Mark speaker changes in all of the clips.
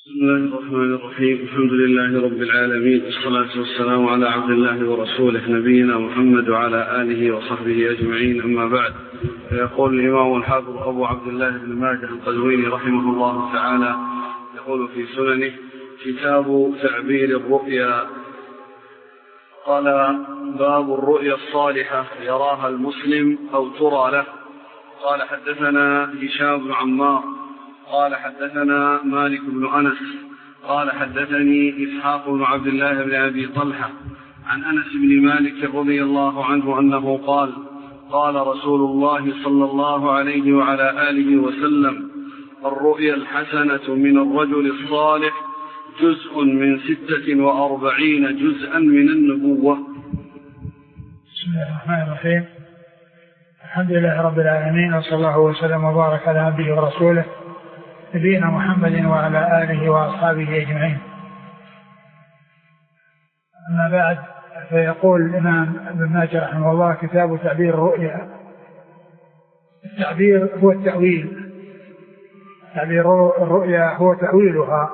Speaker 1: بسم الله الرحمن الرحيم. الحمد لله رب العالمين، والصلاة والسلام على عبد الله ورسوله نبينا محمد وعلى آله وصحبه أجمعين، أما بعد. يقول الإمام الحافظ أبو عبد الله بن ماجه القزويني رحمه الله تعالى، يقول في سننه: كتاب تعبير الرؤيا. قال: باب الرؤيا الصالحة يراها المسلم أو ترى له. قال: حدثنا هشام بن عمار قال: حدثنا مالك بن أنس قال: حدثني إسحاق بن عبد الله بن أبي طلحة عن أنس بن مالك رضي الله عنه أنه قال: قال رسول الله صلى الله عليه وعلى آله وسلم: الرؤيا الحسنة من الرجل الصالح جزء من 46 جزءا من النبوة.
Speaker 2: بسم الله الرحمن الرحيم. الحمد لله رب العالمين، وصلى الله وسلم وبارك على عبده ورسوله نبينا محمد وعلى آله وأصحابه أجمعين. أما بعد، فيقول الإمام ابن ماجه رحمه الله: كتاب تعبير الرؤيا. التعبير هو التأويل، تعبير الرؤيا هو تأويلها.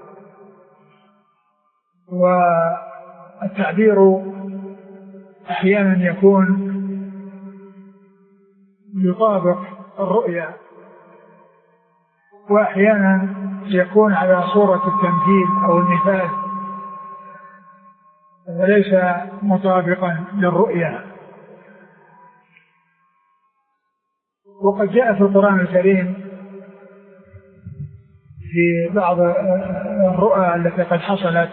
Speaker 2: والتعبير أحيانا يكون يطابق الرؤيا، وأحيانا يكون على صورة التمثيل أو المثال، وليس مطابقا للرؤيا. وقد جاء في القرآن الكريم في بعض الرؤى التي قد حصلت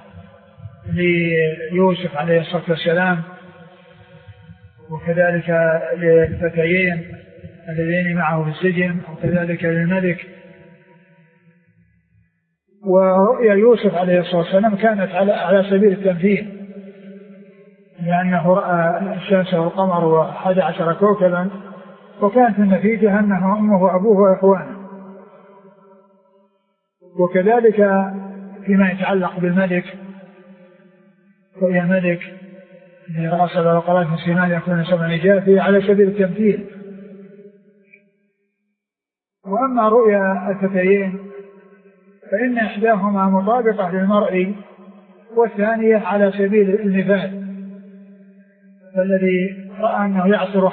Speaker 2: ليوسف عليه الصلاة والسلام، وكذلك للفتيين الذين معه في السجن، وكذلك للملك. ورؤيا يوسف عليه الصلاة والسلام كانت على سبيل التمثيل، لأنه رأى الشمس والقمر و11 كوكبا، وكانت النتيجة أنه أمه وأبوه وإخوانه. وكذلك فيما يتعلق بالملك، رؤيا الملك الذي رأى 7 بقرات من سمان يكون 7 جافية على سبيل التمثيل. وأما رؤيا الفتيين فإن إحداهما مطابقة للمرء، والثانية على سبيل المثال. فالذي رأى أنه يعصر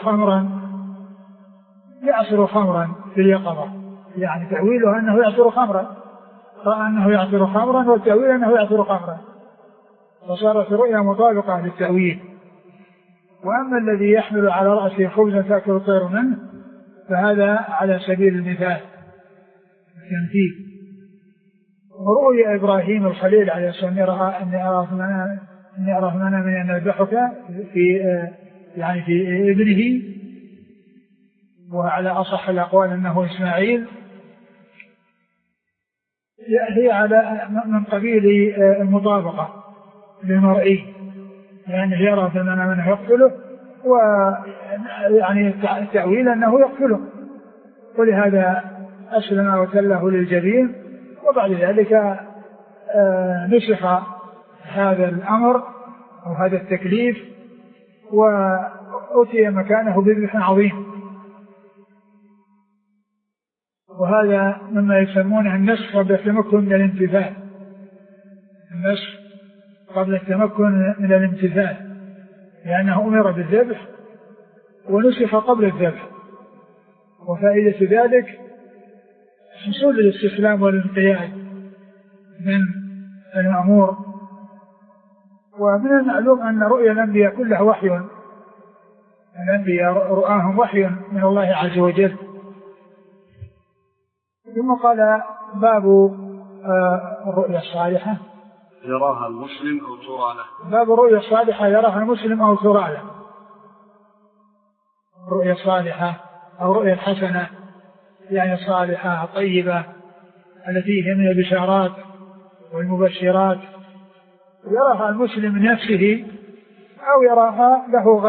Speaker 2: خمرا في اليقظة، يعني تأويله أنه يعصر خمرا، رأى أنه يعصر خمرا، والتأويل أنه يعصر خمرا، فصارت الرؤيا مطابقة للتأويل. وأما الذي يحمل على رأسه خبزا تأكل الطير منه فهذا على سبيل المثال، التمثيل. ورؤيا إبراهيم الخليل عليه السلام: إني أرى في منامي أن أذبحك في ابنه، وعلى أصح الأقوال أنه إسماعيل، هي على من قبيل المطابقة للمرئي، يعني يرى في المنام أنه يقتله، ويعني التأويل أنه يقتله، ولهذا أسلم وتله للجبين. وبعد ذلك نسخ هذا الأمر أو هذا التكليف، وأتي مكانه بذبح عظيم. وهذا مما يسمونه النسخ قبل التمكن من الامتثال، النسخ قبل التمكن من الامتثال، لأنه أمر بالذبح ونسخ قبل الذبح. وفائدة ذلك حصول الاستسلام والانقياد من المأمور. ومن المعلوم أن رؤيا الأنبياء كلها وحي، الأنبياء رؤاهم وحي من الله عز وجل. ثم قال: باب الرؤيا الصالحة
Speaker 1: يراها المسلم أو ترى له.
Speaker 2: باب الرؤيا الصالحة يراها المسلم أو ترى له. الرؤيا الصالحة أو رؤيا الحسنة، يعني الصالحة الطيبة التي هي من البشارات والمبشرات، يراها المسلم نفسه أو يراها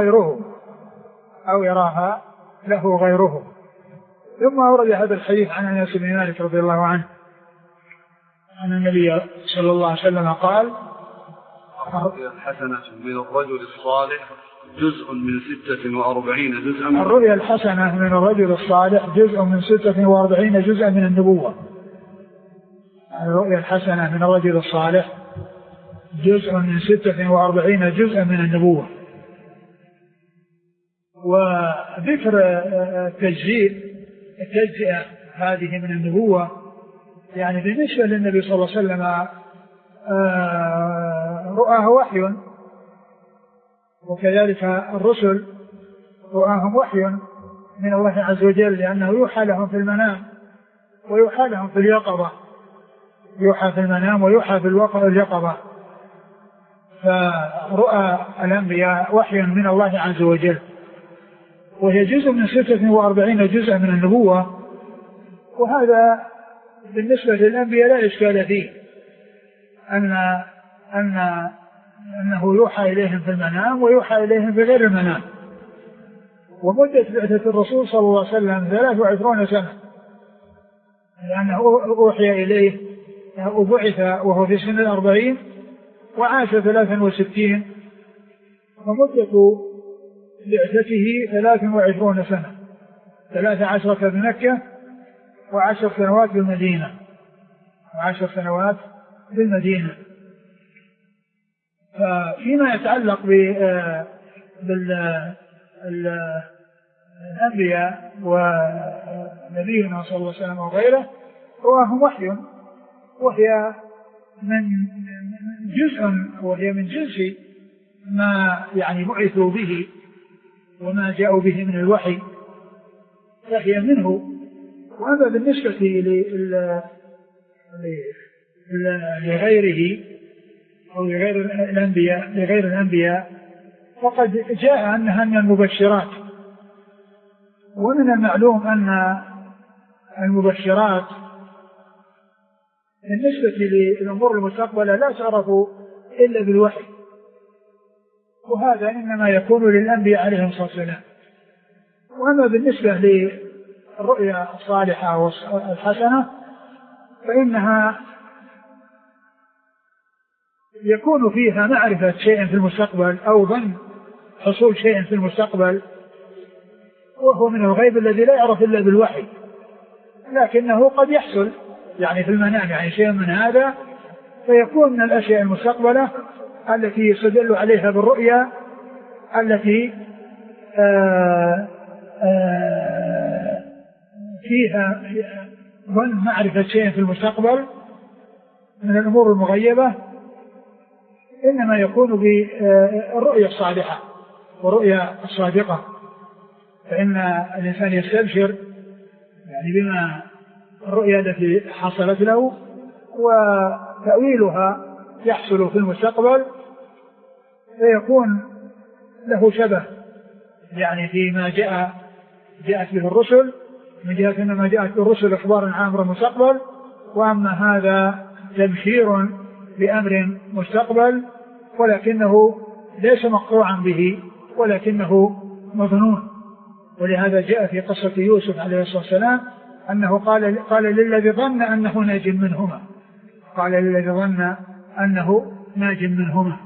Speaker 2: له غيره. ثم أورد هذا الحديث عن أنس بن مالك رضي الله عنه أن النبي صلى الله عليه وسلم قال:
Speaker 1: الرؤيا الحسنة من الرجل الصالح جزء من 46 جزءا.
Speaker 2: الرؤيا الحسنة من الرجل الصالح جزء من 46 جزءا من النبوة. الرؤيا الحسنة من الرجل الصالح جزء من 46 جزءا من النبوة. وذكر التجزئة هذه من النبوة يعني بالنسبة للنبي صلى الله عليه وسلم رؤاه وحي، وكذلك الرسل رؤاهم وحي من الله عز وجل، لأنه يوحى لهم في المنام ويوحى لهم في اليقظة، يوحى في المنام ويوحى في اليقظة. فرؤى الأنبياء وحي من الله عز وجل، وهي جزء من 46 جزءا من النبوة. وهذا بالنسبة للأنبياء لا إشكال فيه، أنه يوحى إليهم في المنام ويوحى إليهم في غير المنام. ومدة بعثة الرسول صلى الله عليه وسلم 23 سنة، لأنه أوحي إليه وبعث وهو في سن 40 وعاش 63، ومدة بعثته 23 سنة، 13 بمكة و10 سنوات بالمدينة، ففيما يتعلق بالأنبياء ونبينا صلى الله عليه وسلم وغيره رواهم وهي من جنس ما يعني بعثوا به وما جاءوا به من الوحي، فهي منه. وأما بالنسبة لغيره أو لغير الأنبياء فقد جاء أنها من المبشرات. ومن المعلوم أن المبشرات بالنسبة للأمور المستقبلة لا تعرف إلا بالوحي، وهذا إنما يكون للأنبياء عليهم الصلاة والسلام. وأما بالنسبة للرؤيا الصالحة والحسنة فإنها يكون فيها معرفة شيء في المستقبل أو ظن حصول شيء في المستقبل، وهو من الغيب الذي لا يعرف إلا بالوحي، لكنه قد يحصل يعني في المنام يعني شيء من هذا، فيكون من الأشياء المستقبلة التي يستدل عليها بالرؤيا التي فيها ظن معرفة شيء في المستقبل من الأمور المغيبة، إنما يكون بالرؤيا الصالحة ورؤيا الصادقة. فإن الإنسان يستبشر يعني بما الرؤيا التي حصلت له وتأويلها يحصل في المستقبل، فيكون له شبه يعني فيما جاءت به الرسل، من جهة أنما جاءت به الرسل إخبار عن أمر المستقبل، وأما هذا تبشير بأمر مستقبل ولكنه ليس مقطوعا به ولكنه مظنون. ولهذا جاء في قصة يوسف عليه الصلاة والسلام أنه قال للذي ظن أنه ناج منهما،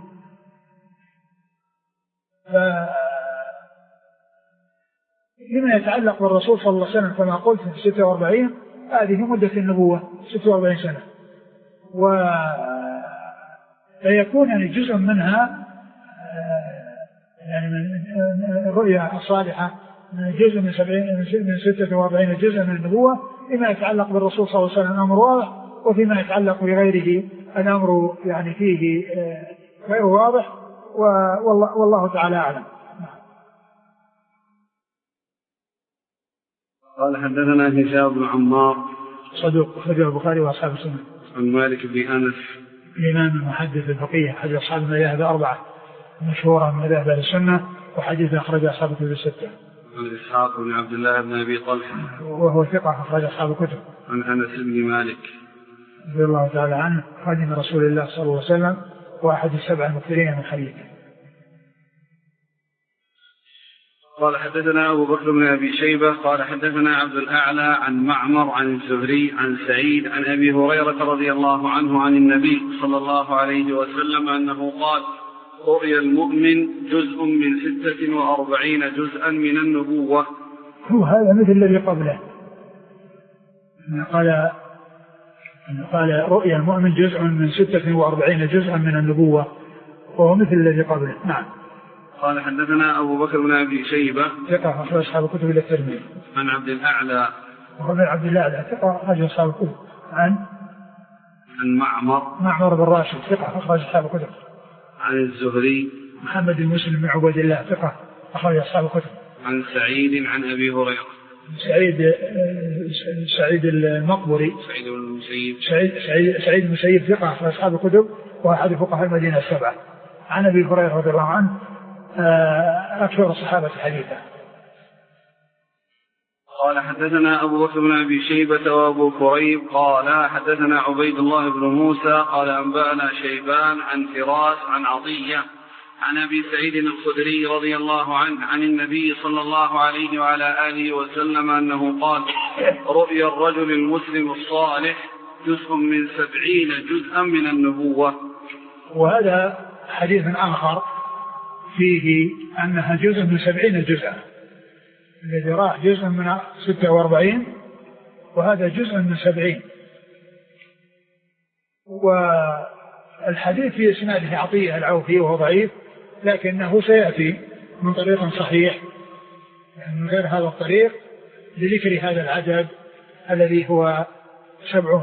Speaker 2: فيما يتعلق بالرسول صلى الله عليه وسلم كما قلت في 46 هذه مدة النبوة 46 سنة، فيكون يعني جزء منها يعني من الرؤيا الصالحة جزء من 46 جزء من النبوة. فيما يتعلق بالرسول صلى الله عليه وسلم أمر واضح، وفيما يتعلق بغيره الأمر يعني فيه غير واضح، والله تعالى أعلم.
Speaker 1: قال حدثنا هشام بن عمار
Speaker 2: صدوق أخرجه البخاري وأصحاب السنن.
Speaker 1: عن مالك بن أنس
Speaker 2: الإمام المحدث الفقيه أحد أصحاب المذاهب الأربعة مشهورا من مذاهب أهل السنة، وحديث أخرج أصحاب الكتب الستة.
Speaker 1: عن إسحاق بن عبد الله بن أبي طلحة
Speaker 2: وهو ثقة أخرج أصحاب الكتب.
Speaker 1: عن أنس بن مالك
Speaker 2: رضي الله تعالى عنه خادم رسول الله صلى الله عليه وسلم وأحد السبع المكثرين من حديثه.
Speaker 1: قال حدثنا أبو بكر بن أبي شيبة قال حدثنا عبد الأعلى عن معمر عن الزهري عن سعيد عن أبي هريرة رضي الله عنه عن النبي صلى الله عليه وسلم أنه قال: رؤيا المؤمن جزء من 46 جزءا من النبوة.
Speaker 2: هو هذا مثل الذي قبله، قال قال رؤيا المؤمن جزء من 46 جزءا من النبوة وهو مثل الذي قبله. نعم.
Speaker 1: قال حدثنا أبو بكر بن أبي شيبة
Speaker 2: ثقة أخرج أصحاب الكتب إلى الترمذي.
Speaker 1: عن عبد الأعلى
Speaker 2: وهو من عبد الأعلى ثقة أخرج أصحاب الكتب. عن معمر بن راشد ثقة أخرج أصحاب الكتب.
Speaker 1: عن الزهري
Speaker 2: محمد بن مسلم بن عبيد الله ثقة أخرج أصحاب الكتب.
Speaker 1: عن سعيد عن أبي هريرة
Speaker 2: سعيد المقبري سعيد المسيب ثقة أخرج أصحاب الكتب وأحد فقهاء المدينة السبعة. عن أبي هريرة رضي الله عنه أكثر الصحابة حديثا.
Speaker 1: قال حدثنا أبو بكر بن أبي شيبة وأبو كريب قال حدثنا عبيد الله بن موسى قال أنبأنا شيبان عن فراس عن عطية عن أبي سعيد الخدري رضي الله عنه عن النبي صلى الله عليه وعلى آله وسلم أنه قال رؤيا الرجل المسلم الصالح جزء من 70 جزءا من النبوة.
Speaker 2: وهذا حديث آخر فيه أنها جزء من 70 جزءا، الذي راح جزء من 46 وهذا جزء من 70. والحديث في إسناده عطية العوفي وهو ضعيف، لكنه سيأتي من طريق صحيح من غير هذا الطريق لذكر هذا العدد الذي هو 70.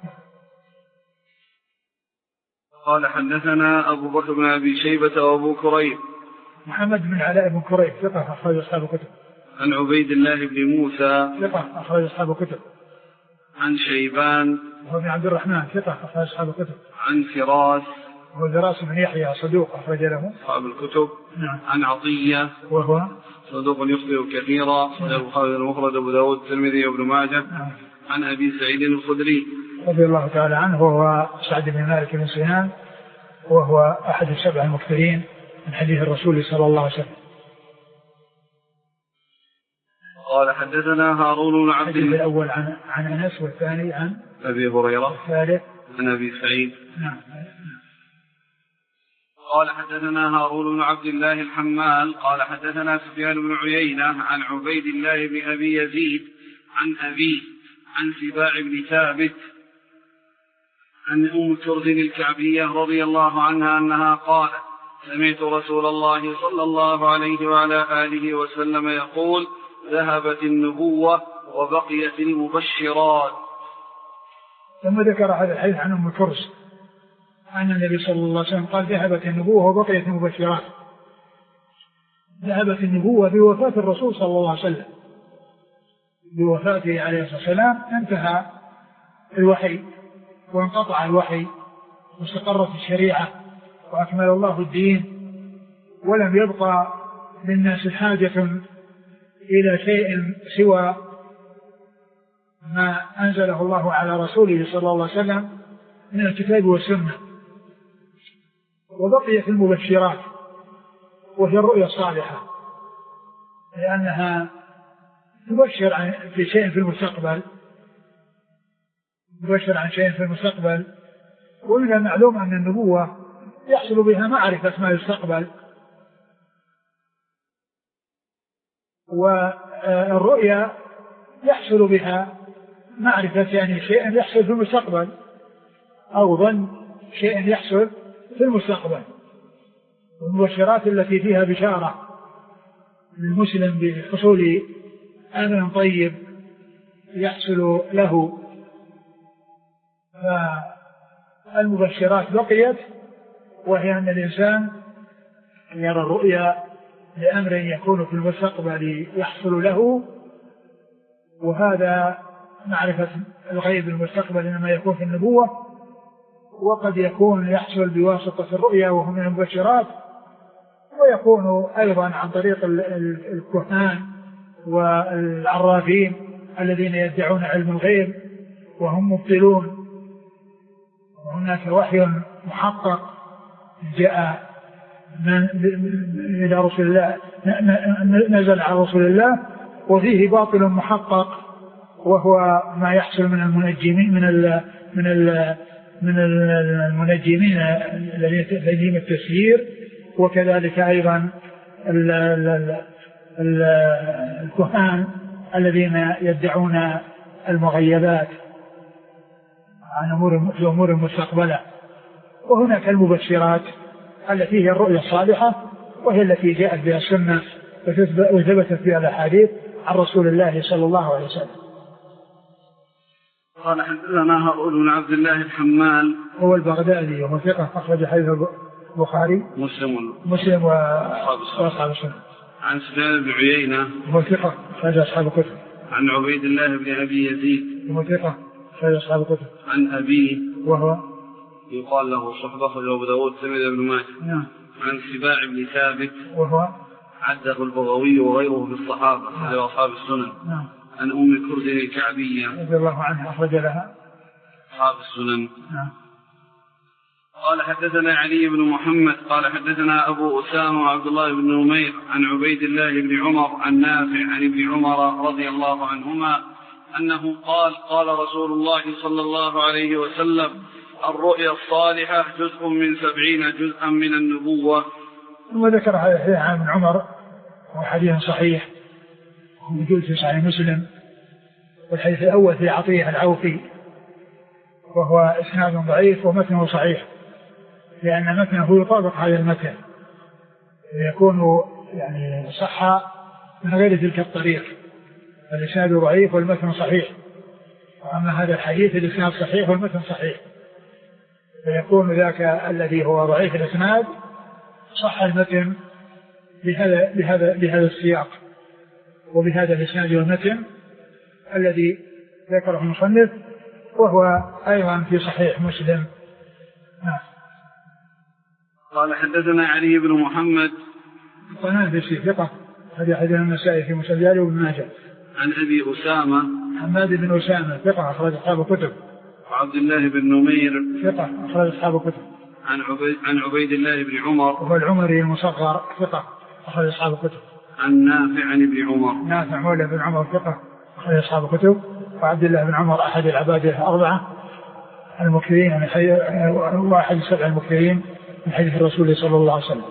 Speaker 1: قال حدثنا أبو بكر بن أبي شيبة وأبو كريب
Speaker 2: محمد بن علاء بن كريب ثقة أخرج أصحاب الكتب.
Speaker 1: عن عبيد الله بن موسى
Speaker 2: ثقة أخرج أصحاب الكتب.
Speaker 1: عن شيبان
Speaker 2: وهو بن عبد الرحمن ثقة أخرج أصحاب الكتب.
Speaker 1: عن فراس
Speaker 2: وهو فراس بن يحيى صدوق أخرج له
Speaker 1: أصحاب الكتب.
Speaker 2: نعم.
Speaker 1: عن عطية
Speaker 2: وهو
Speaker 1: صدوق يخطئ كثيرا صحيح البخاري المفرد أبو داود الترمذي وابن ماجه.
Speaker 2: نعم.
Speaker 1: عن أبي سعيد الخدري
Speaker 2: رضي الله تعالى عنه وهو سعد بن مالك بن سنان وهو أحد السبع المكثرين من حديث الرسول صلى الله عليه وسلم.
Speaker 1: قال حدثنا هارون بن عبد
Speaker 2: الله الأول عن أنس والثاني عن
Speaker 1: أبي هريرة
Speaker 2: والثالث
Speaker 1: عن أبي سعيد.
Speaker 2: نعم.
Speaker 1: قال حدثنا هارون بن عبد الله الحمال قال حدثنا سفيان بن عيينة عن عبيد الله بن أبي يزيد عن أبيه عن سباع بن ثابت عن أم كرز الكعبية رضي الله عنها أنها قالت سمعت رسول الله صلى الله عليه وعلى آله وسلم يقول ذهبت النبوة وبقيت المبشرات.
Speaker 2: ثم ذكر هذا الحديث عن أم كرز أن النبي صلى الله عليه وسلم قال ذهبت النبوة وبقيت المبشرات. ذهبت النبوة بوفاة الرسول صلى الله عليه وسلم، بوفاته عليه الصلاة والسلام انتهى الوحي وانقطع الوحي واستقرت الشريعة وأكمل الله الدين، ولم يبقى للناس حاجة إلى شيء سوى ما أنزله الله على رسوله صلى الله عليه وسلم من الكتاب والسنة. وبقيت المبشرات وهي الرؤيا الصالحة، لأنها تبشر عن شيء في المستقبل، تبشر عن شيء في المستقبل. ومن المعلوم أن النبوة يحصل بها معرفة ما يستقبل، والرؤيا يحصل بها معرفة يعني شيء يحصل في المستقبل أو ظن شيء يحصل في المستقبل. والمبشرات التي فيها بشارة للمسلم بحصول أمر طيب يحصل له، فالمبشرات بقيت، وهي أن الإنسان يرى الرؤيا لأمر يكون في المستقبل يحصل له، وهذا معرفة الغيب المستقبل إنما يكون في النبوة، وقد يكون يحصل بواسطة الرؤيا وهو من المبشرات، ويكون أيضا عن طريق الكهان والعرافين الذين يدعون علم الغيب وهم مبطلون. وهناك وحي محقق جاء إلى رسول الله نزل على رسول الله، وفيه باطل محقق وهو ما يحصل من المنجمين من المنجمين الذين تنجيم التسيير، وكذلك أيضا الكهان الذين يدعون المغيبات عن أمور مستقبلة. وهناك المبشرات التي هي الرؤيا الصالحة، وهي التي جاءت بها السنة وثبتت بها الأحاديث عن رسول الله صلى الله عليه وسلم.
Speaker 1: قال حدثنا هارون بن عبد الله الحمال
Speaker 2: هو البغدادي وهو ثقة أخرج حديث البخاري مسلم وأصحاب السنة.
Speaker 1: عن سفيان بن عيينة
Speaker 2: هو ثقة أخرج أصحاب الكتب.
Speaker 1: عن عبيد الله بن أبي يزيد
Speaker 2: هو ثقة أخرج أصحاب الكتب.
Speaker 1: عن أبيه
Speaker 2: وهو
Speaker 1: يقال له صحبة أخرجه أبو داود الترمذي بن ماجه.
Speaker 2: نعم.
Speaker 1: عن سباع بن ثابت
Speaker 2: وهو
Speaker 1: عده البغوي وغيره في الصحابة أخرجه أصحاب السنن.
Speaker 2: نعم.
Speaker 1: عن أم كرز الكعبية
Speaker 2: رضي الله عنها أخرج لها
Speaker 1: أصحاب السنن.
Speaker 2: نعم.
Speaker 1: قال حدثنا علي بن محمد قال حدثنا أبو أسامة وعبد الله بن نمير عن عبيد الله بن عمر عن نافع عن ابن عمر رضي الله عنهما أنه قال رسول الله صلى الله عليه وسلم الرؤيا الصالحة جزء من 70 جزءا من النبوة.
Speaker 2: ثم ذكر هذا عن ابن عمر وحديث صحيح موجود في صحيح مسلم، والحديث الأول في عطية العوفي وهو إسناد ضعيف ومتنه صحيح، لأن متنه يطابق هذا المتن يكون يعني صح من غير تلك الطريق، الإسناد ضعيف والمتن صحيح. وأما هذا الحديث الإسناد صحيح والمتن صحيح، فيكون ذاك الذي هو ضعيف الإسناد صح المتن بهذا السياق وبهذا الإسناد والمتن الذي ذكره المصنف، وهو أيضا في صحيح مسلم.
Speaker 1: قال حدثنا علي بن محمد
Speaker 2: الطنافسي ثقة هذا حديث النسائي في مسجله وابن ماجه.
Speaker 1: عن أبي أسامة
Speaker 2: حماد بن أسامة ثقة أخرج أصحاب الكتب.
Speaker 1: وعبد الله بن نمير
Speaker 2: ثقة أخرج أصحاب الكتب.
Speaker 1: عن عبيد الله بن عمر
Speaker 2: وهو العمري المصغر ثقة أخرج أصحاب الكتب.
Speaker 1: عن نافع عن ابن عمر
Speaker 2: نافع مولى بن عمر ثقة أخرج أصحاب الكتب. وعبد الله بن عمر أحد العبادة الأربعة المكثرين واحد 7 المكثرين من حديث الرسول صلى الله عليه وسلم.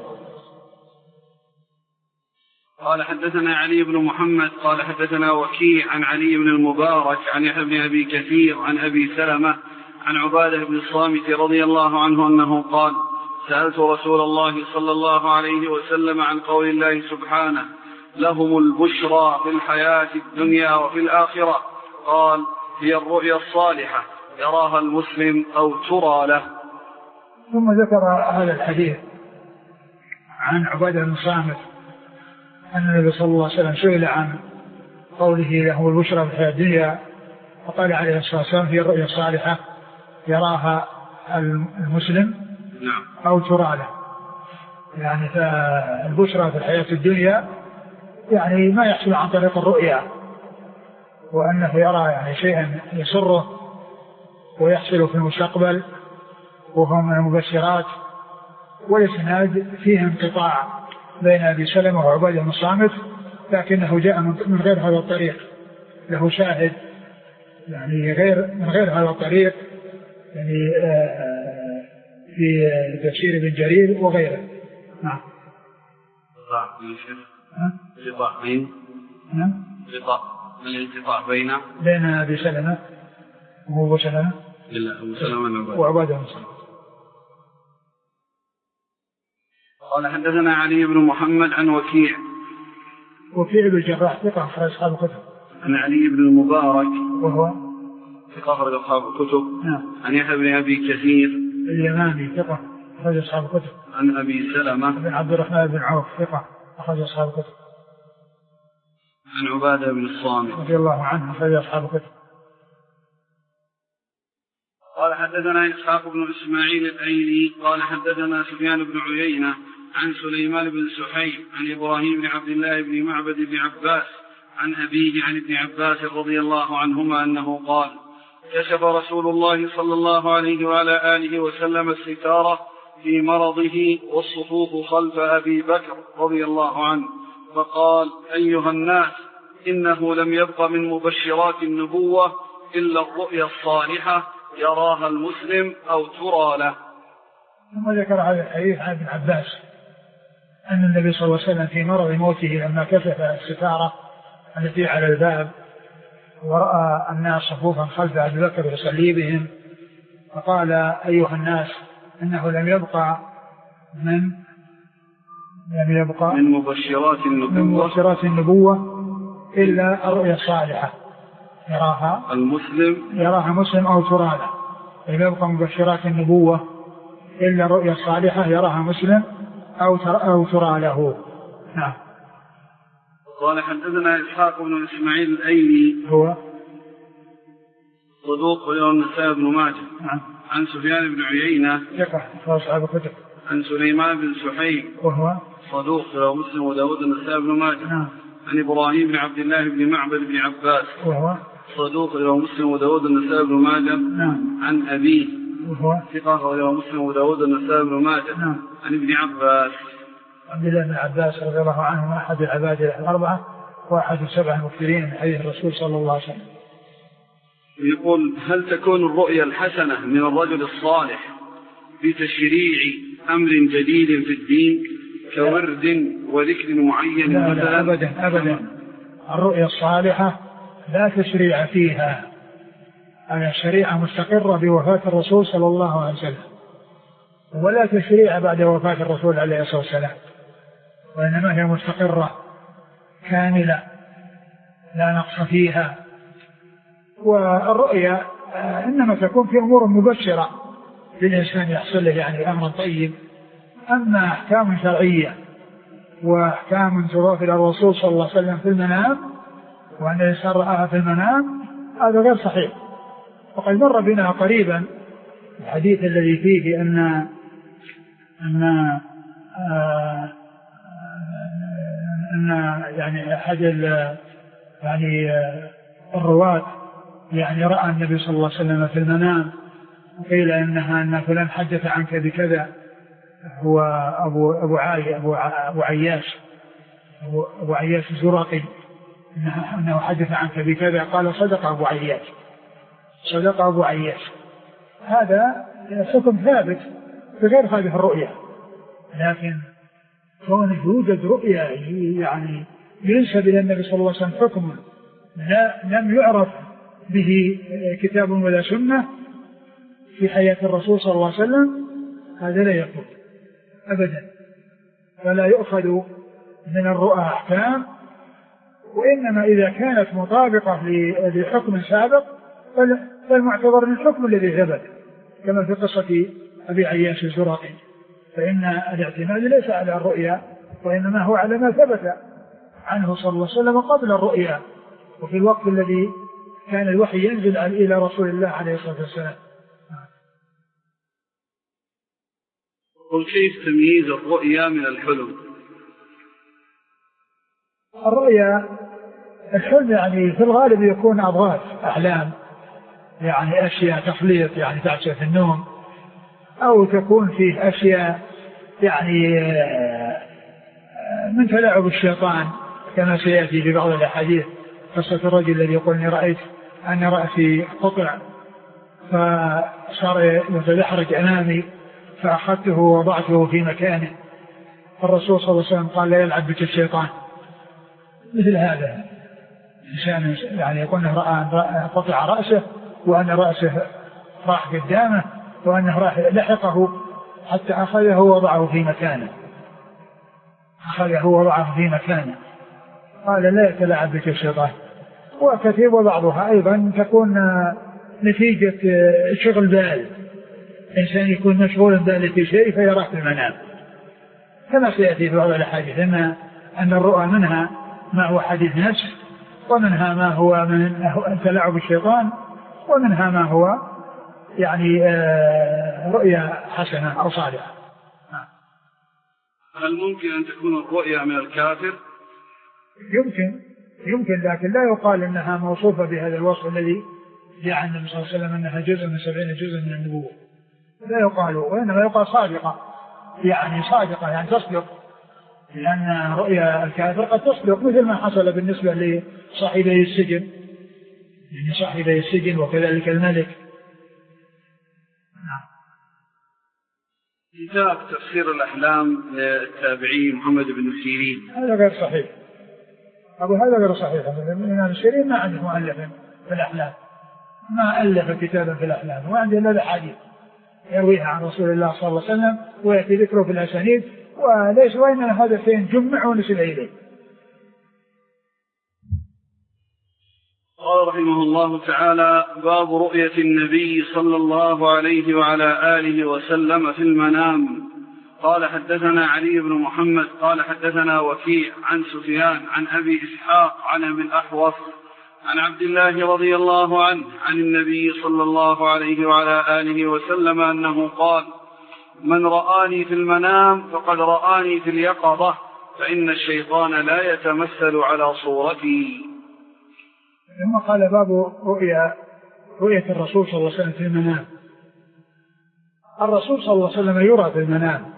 Speaker 1: قال حدثنا علي بن محمد قال حدثنا وكيع عن علي بن المبارك عن يحيى بن أبي كثير عن أبي سلمة عن عبادة بن الصامت رضي الله عنه أنه قال سألت رسول الله صلى الله عليه وسلم عن قول الله سبحانه لهم البشرى في الحياة الدنيا وفي الآخرة قال هي الرؤيا الصالحة يراها المسلم أو ترى له.
Speaker 2: ثم ذكر هذا الحديث عن عبادة بن الصامت أن النبي صلى الله عليه وسلم سئل عن قوله لهم البشرى في الحياة الدنيا، فقال عليه الصلاة والسلام هي الرؤيا الصالحة يراها المسلم أو ترى له. يعني فالبشرى في الحياة الدنيا يعني ما يحصل عن طريق الرؤيا، وأنه يرى يعني شيئا يسره ويحصل في المستقبل وهو من المبشرات. والإسناد فيه انقطاع بين أبي سلمة وعبادة بن الصامت، لكنه جاء من غير هذا الطريق، له شاهد يعني من غير هذا الطريق، يعني في تفسير ابن جرير وغيره. نعم.
Speaker 1: انقطاع بين الانقطاع بين
Speaker 2: أبي سلمة وأبو سلمة وعبادة بن الصامت.
Speaker 1: قال حدثنا علي بن محمد عن وكيع
Speaker 2: بن الجراح ثقة أخرج أصحاب الكتب.
Speaker 1: عن علي بن المبارك
Speaker 2: وهو
Speaker 1: ثقة أخرج أصحاب الكتب.
Speaker 2: نعم.
Speaker 1: عن يحيى بن أبي كثير
Speaker 2: اليمامي ثقة أخرج أصحاب الكتب.
Speaker 1: عن أبي سلمة
Speaker 2: بن عبد الرحمن بن عوف ثقة أخرج أصحاب الكتب.
Speaker 1: عن عبادة بن الصامت
Speaker 2: رضي الله عنه أخرج أصحاب الكتب.
Speaker 1: قال حدثنا إسحاق بن إسماعيل الأيلي قال حدثنا سفيان بن عيينة عن سليمان بن سحيم عن إبراهيم بن عبد الله بن معبد بن عباس عن أبيه عن ابن عباس رضي الله عنهما أنه قال كشف رسول الله صلى الله عليه وعلى آله وسلم الستارة في مرضه والصفوف خلف أبي بكر رضي الله عنه فقال أيها الناس إنه لم يبق من مبشرات النبوة إلا الرؤيا الصالحة يراها المسلم أو ترى له.
Speaker 2: ثم ذكر هذا الحديث عن ابن عباس أن النبي صلى الله عليه وسلم في مرض موته لما كشف الستارة التي على الباب ورأى الناس صفوفا خلف أبي بكر يصلي بهم فقال أيها الناس إنه لم يبقى من مبشرات النبوة إلا الرؤيا الصالحة يراها مسلم أو ترى له. لم يبقى مبشرات النبوة إلا الرؤيا الصالحة يراها مسلم أو ترى له. نعم.
Speaker 1: قال حدثنا إسحاق بن إسماعيل الأيلي
Speaker 2: هو
Speaker 1: صدوق وله النسائي بن ماجه.
Speaker 2: نعم.
Speaker 1: عن سفيان بن عيينة
Speaker 2: ثقة أصحاب الكتب.
Speaker 1: عن سليمان بن سحيم
Speaker 2: وهو
Speaker 1: صدوق وله مسلم وداود النسائي بن ماجه.
Speaker 2: نعم.
Speaker 1: عن إبراهيم بن عبد الله بن معبد بن عباس
Speaker 2: وهو
Speaker 1: صدوق وله مسلم وداود النسائي بن ماجه.
Speaker 2: نعم.
Speaker 1: عن أبيه
Speaker 2: وهو
Speaker 1: ثقة وله مسلم وداود النسائي بن ماجه.
Speaker 2: نعم.
Speaker 1: عن ابن عباس
Speaker 2: عبد الله بن عباس رضي الله عنه أحد العباد الأربعة وأحد السبع المكثرين من حديث الرسول صلى الله عليه وسلم.
Speaker 1: يقول هل تكون الرؤيا الحسنة من الرجل الصالح بتشريع أمر جديد في الدين كورد وذكر معين؟
Speaker 2: لا أبدا الرؤيا الصالحة لا تشريع فيها. الشريعة مستقرة بوفاة الرسول صلى الله عليه وسلم ولا تشريع بعد وفاة الرسول عليه الصلاة والسلام، وإنما هي مستقرة كاملة لا نقص فيها. والرؤيا إنما تكون في أمور مبشرة للإنسان يحصل له يعني أمر طيب. أما أحكام شرعية وأحكام تضاف إلى الرسول صلى الله عليه وسلم في المنام وأن الإنسان رآها في المنام هذا غير صحيح. وقد مر بنا قريبا الحديث الذي فيه أن يعني أحد يعني الرواة يعني رأى النبي صلى الله عليه وسلم في المنام وقيل أن فلان حدث عنك بكذا، هو أبو عياش الزرقي أنه حدث عنك بكذا، قال صدق أبو عياش. هذا حكم ثابت بغير هذه الرؤية، لكن كون يوجد رؤية يعني ينسب إلى النبي صلى الله عليه وسلم حكم لم يعرف به كتاب ولا سنة في حياة الرسول صلى الله عليه وسلم، هذا لا يكون أبدا، فلا يؤخذ من الرؤى أحكام، وإنما إذا كانت مطابقة لحكم سابق فالمعتبر الحكم الذي ثبت، كما في قصة أبي عياش الزرقي، فإن الاعتماد ليس على الرؤيا وإنما هو على ما ثبت عنه صلى الله عليه وسلم قبل الرؤيا وفي الوقت الذي كان الوحي ينزل إلى رسول الله عليه الصلاة والسلام.
Speaker 1: قل كيف تمييز الرؤيا من الحلم؟
Speaker 2: الحلم يعني في الغالب يكون أضغاث أحلام، يعني أشياء تخليط يعني تعشى في النوم، أو تكون فيه أشياء يعني من تلاعب الشيطان كما سيأتي في بعض الأحاديث، قصة الرجل الذي يقول أني رأيت أن رأسي قطع فصار يتدحرج أمامي فأخذته ووضعته في مكانه، الرسول صلى الله عليه وسلم قال لا يلعب بك الشيطان. مثل هذا إنسان يعني يقول أنه رأى قطع رأسه وأن رأسه راح قدامه وأنه راح لحقه حتى أخذه ووضعه في مكانه، قال لا يتلاعب بك الشيطان. وكثير وبعضها أيضا تكون نتيجة شغل بال، إنسان يكون مشغول باله في شيء فيراه في المنام، كما سيأتي في بعض الأحاديث أن الرؤى منها ما هو حديث نفس، ومنها ما هو من تلاعب الشيطان، ومنها ما هو يعني رؤيا حسنة أو صالحة.
Speaker 1: هل ممكن أن تكون الرؤيا من الكافر؟
Speaker 2: يمكن لكن لا يقال أنها موصوفة بهذا الوصف الذي جاء عن النبي صلى الله عليه وسلم أنها جزء من 70 جزء من النبوة، لا يقال، وإنما يقال صادقة يعني تصدق، لأن رؤيا الكافر قد تصدق مثل ما حصل بالنسبة لصاحبي السجن، يعني صاحبي السجن وكذلك الملك.
Speaker 1: كتاب تفسير الأحلام للتابعي محمد بن سيرين
Speaker 2: هذا غير صحيح، هذا غير صحيح. الإمام سيرين ما عنده مؤلف في الأحلام، ما ألف كتابا في الأحلام، وعنده إلا الحديث. يرويها عن رسول الله صلى الله عليه وسلم ويأتي ذكره في الأسانيد، وليس وإنما هذا شيء جمع ونسب إليه.
Speaker 1: قال رحمه الله تعالى: باب رؤية النبي صلى الله عليه وعلى آله وسلم في المنام. قال حدثنا علي بن محمد قال حدثنا وكيع عن سفيان عن أبي إسحاق عن أبي الأحوص عن عبد الله رضي الله عنه عن النبي صلى الله عليه وعلى آله وسلم أنه قال: من رآني في المنام فقد رآني في اليقظة، فإن الشيطان لا يتمثل على صورتي.
Speaker 2: ثم قال: باب رؤية الرسول صلى الله عليه وسلم في المنام. الرسول صلى الله عليه وسلم يرى في المنام،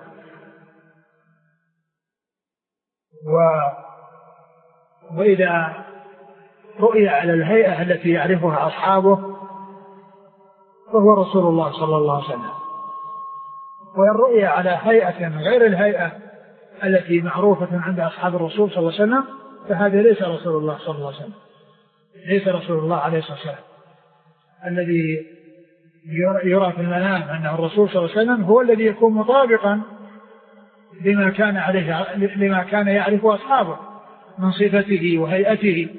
Speaker 2: وإذا رؤيا على الهيئة التي يعرفها أصحابه فهو رسول الله صلى الله عليه وسلم، وإن رؤيا على هيئة غير الهيئة التي معروفة عند أصحاب الرسول صلى الله عليه وسلم فهذا ليس رسول الله صلى الله عليه وسلم، ليس رسول الله عليه الصلاة والسلام. الذي يرى في المنام أنه الرسول صلى الله عليه وسلم هو الذي يكون مطابقا لما كان عليه، لما كان يعرف أصحابه من صفته وهيئته.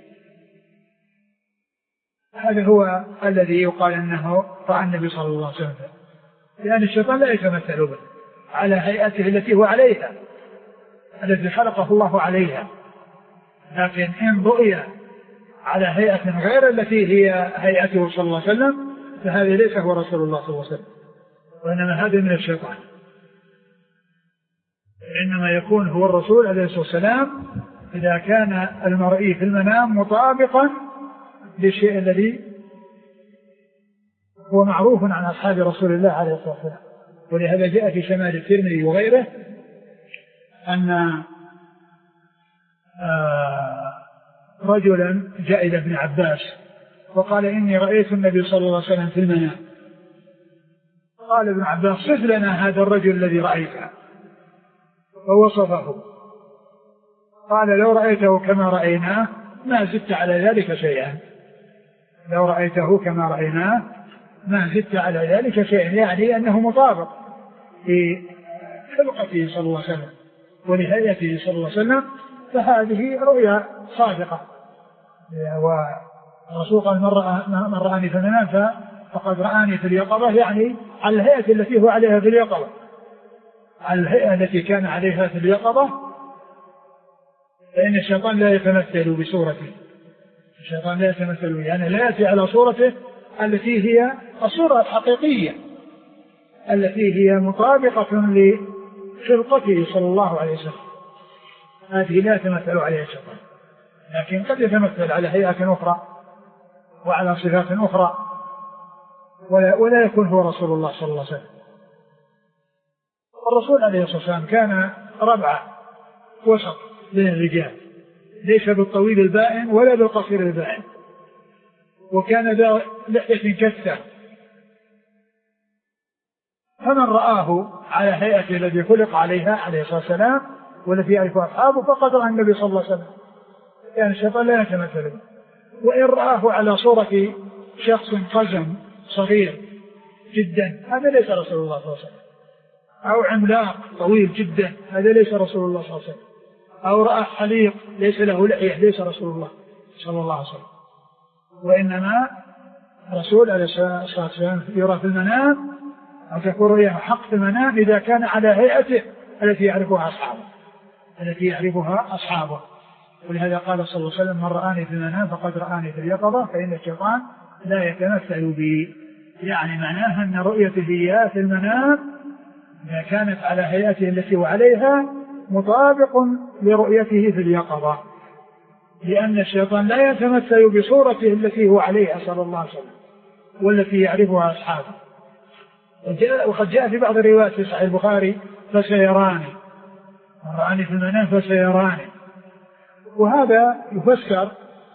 Speaker 2: هذا هو الذي يقال أنه رأى النبي صلى الله عليه وسلم، لأن الشيطان لا يتمثل به على هيئته التي هو عليها، التي خلقه الله عليها. لكن إن رؤيا على هيئة غير التي هي هيئته صلى الله عليه وسلم فهذا ليس هو رسول الله صلى الله عليه وسلم، وإنما هذا من الشيطان. إنما يكون هو الرسول عليه الصلاة والسلام إذا كان المرئي في المنام مطابقا للشيء الذي هو معروف عن أصحاب رسول الله عليه الصلاة والسلام. ولهذا جاء في شمال الترمذي وغيره أن رجلا جاء إلى ابن عباس وقال: إني رأيت النبي صلى الله عليه وسلم في المنام. قال ابن عباس: صف لنا هذا الرجل الذي رأيته. فوصفه، قال: لو رأيته كما رأيناه ما زدت على ذلك شيئا. لو رأيته كما رأيناه ما زدت على ذلك شيئا، يعني أنه مطابق في خلقته صلى الله عليه وسلم ولهيئته صلى الله عليه وسلم، فهذه رؤيا صادقة. والرسول قال: من رآني في المنام فقد رآني في اليقظة، يعني على الهيئة التي هو عليها في اليقظة، على الهيئة التي كان عليها في اليقظة. فإن الشيطان لا يتمثل بصورته، الشيطان لا يتمثل، يعني لا يأتي على صورته التي هي الصورة الحقيقية التي هي مطابقة لخلقته صلى الله عليه وسلم، هذه لا يتمثل عليها الشيطان. لكن قد يتمثل على هيئة أخرى وعلى صفات أخرى، ولا يكون هو رسول الله صلى الله عليه وسلم. الرسول عليه الصلاة والسلام كان ربع وسط بين الرجال، ليس بالطويل البائن ولا بالقصير البائن، وكان ذا لحية كثة. فمن رآه على هيئته التي خلق عليها عليه الصلاة والسلام والتي يعرف أصحابه فقد رأى النبي صلى الله عليه وسلم، يعني الشيطان لا يتمثل به. وإن رآه على صورة شخص قزم صغير جدا هذا ليس رسول الله صلى الله عليه وسلم، أو عملاق طويل جدا هذا ليس رسول الله صلى الله عليه وسلم، أو رأى حليق ليس له لحية ليس رسول الله صلى الله عليه وسلم. وإنما رسول عليه الصلاة والسلام يرى في المنام أو تكون رؤياه حق في المنام إذا كان على هيئته التي يعرفها أصحابه. ولهذا قال صلى الله عليه وسلم: من رآني في المنام فقد رآني في اليقظة، فإن الشيطان لا يتمثل بي. يعني معناها أن رؤيته إياه في المنام إذا كانت على هيئته التي هو عليها مطابق لرؤيته في اليقظة، لأن الشيطان لا يتمثل بصورته التي هو عليها صلى الله عليه وسلم والتي يعرفها أصحابه. وقد جاء في بعض الروايات في صحيح البخاري: فسيراني، من رآني في المنام فسيراني. وهذا يفسر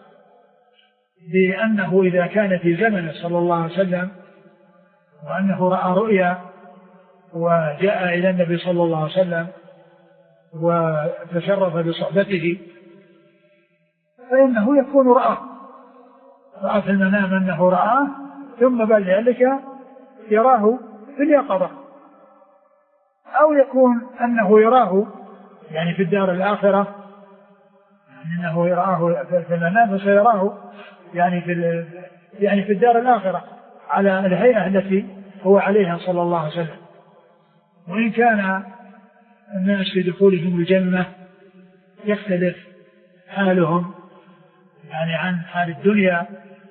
Speaker 2: بأنه إذا كان في زمنه صلى الله عليه وسلم وأنه رأى رؤيا وجاء إلى النبي صلى الله عليه وسلم وتشرف بصحبته فإنه يكون رأى في المنام أنه رآه، ثم بعد ذلك يراه في اليقظة، أو يكون أنه يراه يعني في الدار الآخرة، يعني أنه يراه في المنام فسيراه يعني في الدار الآخرة على الهيئة التي هو عليها صلى الله عليه وسلم. وإن كان الناس في دخولهم الجنة يختلف حالهم يعني عن حال الدنيا،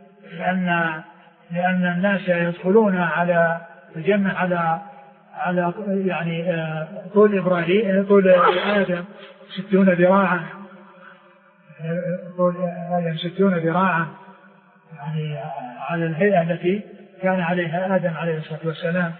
Speaker 2: لأن الناس يدخلون على الجنة على يعني طول إبراهيم، طول آدم 60 ذراعا، طول آدم 60 ذراعا، يعني على الهيئة التي كان عليها آدم عليه الصلاة والسلام.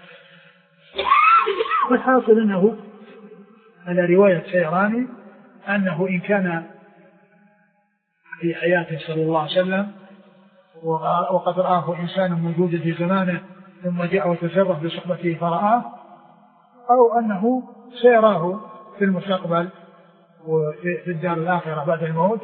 Speaker 2: والحاصل أنه على رواية سيراني أنه إن كان في حياته صلى الله عليه وسلم وقد رآه إنسان موجود في زمانه ثم جاء وتشرف بصحبته فرآه، أو أنه سيراه في المستقبل وفي الدار الآخرة بعد الموت.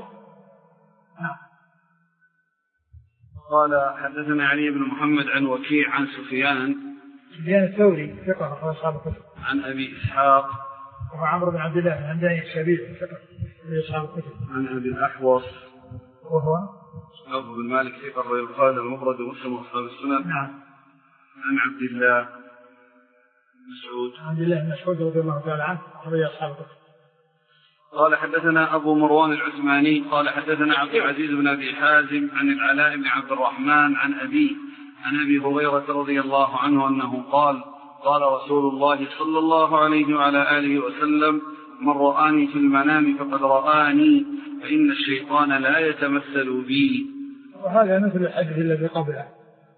Speaker 1: قال حدثنا علي بن محمد عن وكيع عن سفيان
Speaker 2: الثوري ثقة أخرج أصحاب الكتب،
Speaker 1: عن أبي إسحاق
Speaker 2: وعمرو بن عبد الله الهمداني السبيل ثقة أصحاب الكتب،
Speaker 1: عن أبي الأحوص
Speaker 2: وهو
Speaker 1: أبو بن مالك ثقة أخرج البخاري المفرد ومسلم وأصحاب السنن.
Speaker 2: نعم.
Speaker 1: عن عبد الله مسعود
Speaker 2: عبد الله بن مسعود رضي الله تعالى عنه أخرج أصحاب الكتب.
Speaker 1: قال حدثنا أبو مروان العثماني قال حدثنا عبد العزيز بن أبي حازم عن العلاء بن عبد الرحمن عن أبي هريرة رضي الله عنه أنه قال قال رسول الله صلى الله عليه وعلى آله وسلم: من رآني في المنام فقد رآني، فإن الشيطان لا يتمثل بي.
Speaker 2: وهذا مثل الحديث الذي قبله.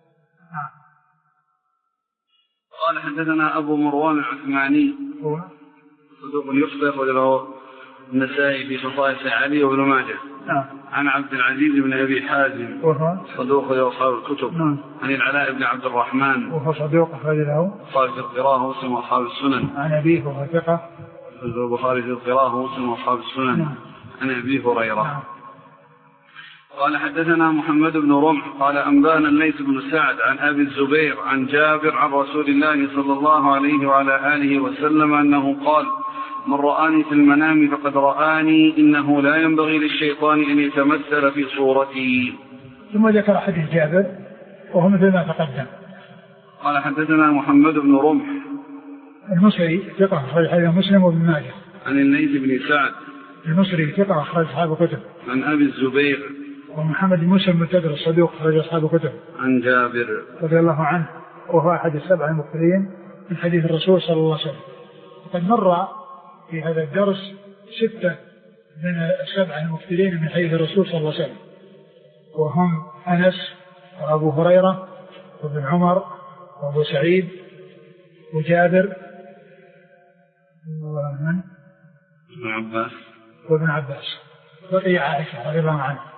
Speaker 1: قال حدثنا أبو مروان العثماني صدوق يخطئ وله النسائي في خصائص علي وابن ماجه. عن عبد العزيز بن أبي حازم صدوق أصحاب الكتب. عن العلاء بن عبد الرحمن
Speaker 2: وهو صدوق أخرج له
Speaker 1: البخاري في القراءة ومسلم وأصحاب السنن.
Speaker 2: عن أبيه وهو ثقة
Speaker 1: البخاري في القراءة ومسلم وأصحاب السنن. عن أبي هريرة. قال حدثنا محمد بن رمح قال أنبانا الليث بن سعد عن أبي الزبير عن جابر عن رسول الله صلى الله عليه وعلى آله وسلم أنه قال: من رآني في المنام فقد رآني، إنه لا ينبغي للشيطان أن يتمثل في صورتي.
Speaker 2: ثم ذكر حديث جابر وهو مثل ما تقدم.
Speaker 1: قال حدثنا محمد بن رمح
Speaker 2: المصري ثقة أخرج حديث مسلم وابن ماجه.
Speaker 1: عن الليث بن سعد
Speaker 2: المصري ثقة أخرج أصحاب الكتب.
Speaker 1: عن أبي الزبير
Speaker 2: ومحمد بن موسى المعتبر الصدوق أخرج أصحاب الكتب.
Speaker 1: عن جابر
Speaker 2: رضي الله عنه وهو أحد السبع المكثرين من حديث الرسول صلى الله عليه وسلم. وقد مر في هذا الدرس 6 من السبع المكثرين من حديث الرسول صلى الله عليه وسلم، وهم أنس وأبو هريرة وابن عمر وأبو سعيد وجابر وابن عباس وقي عائشة رضي الله عنها.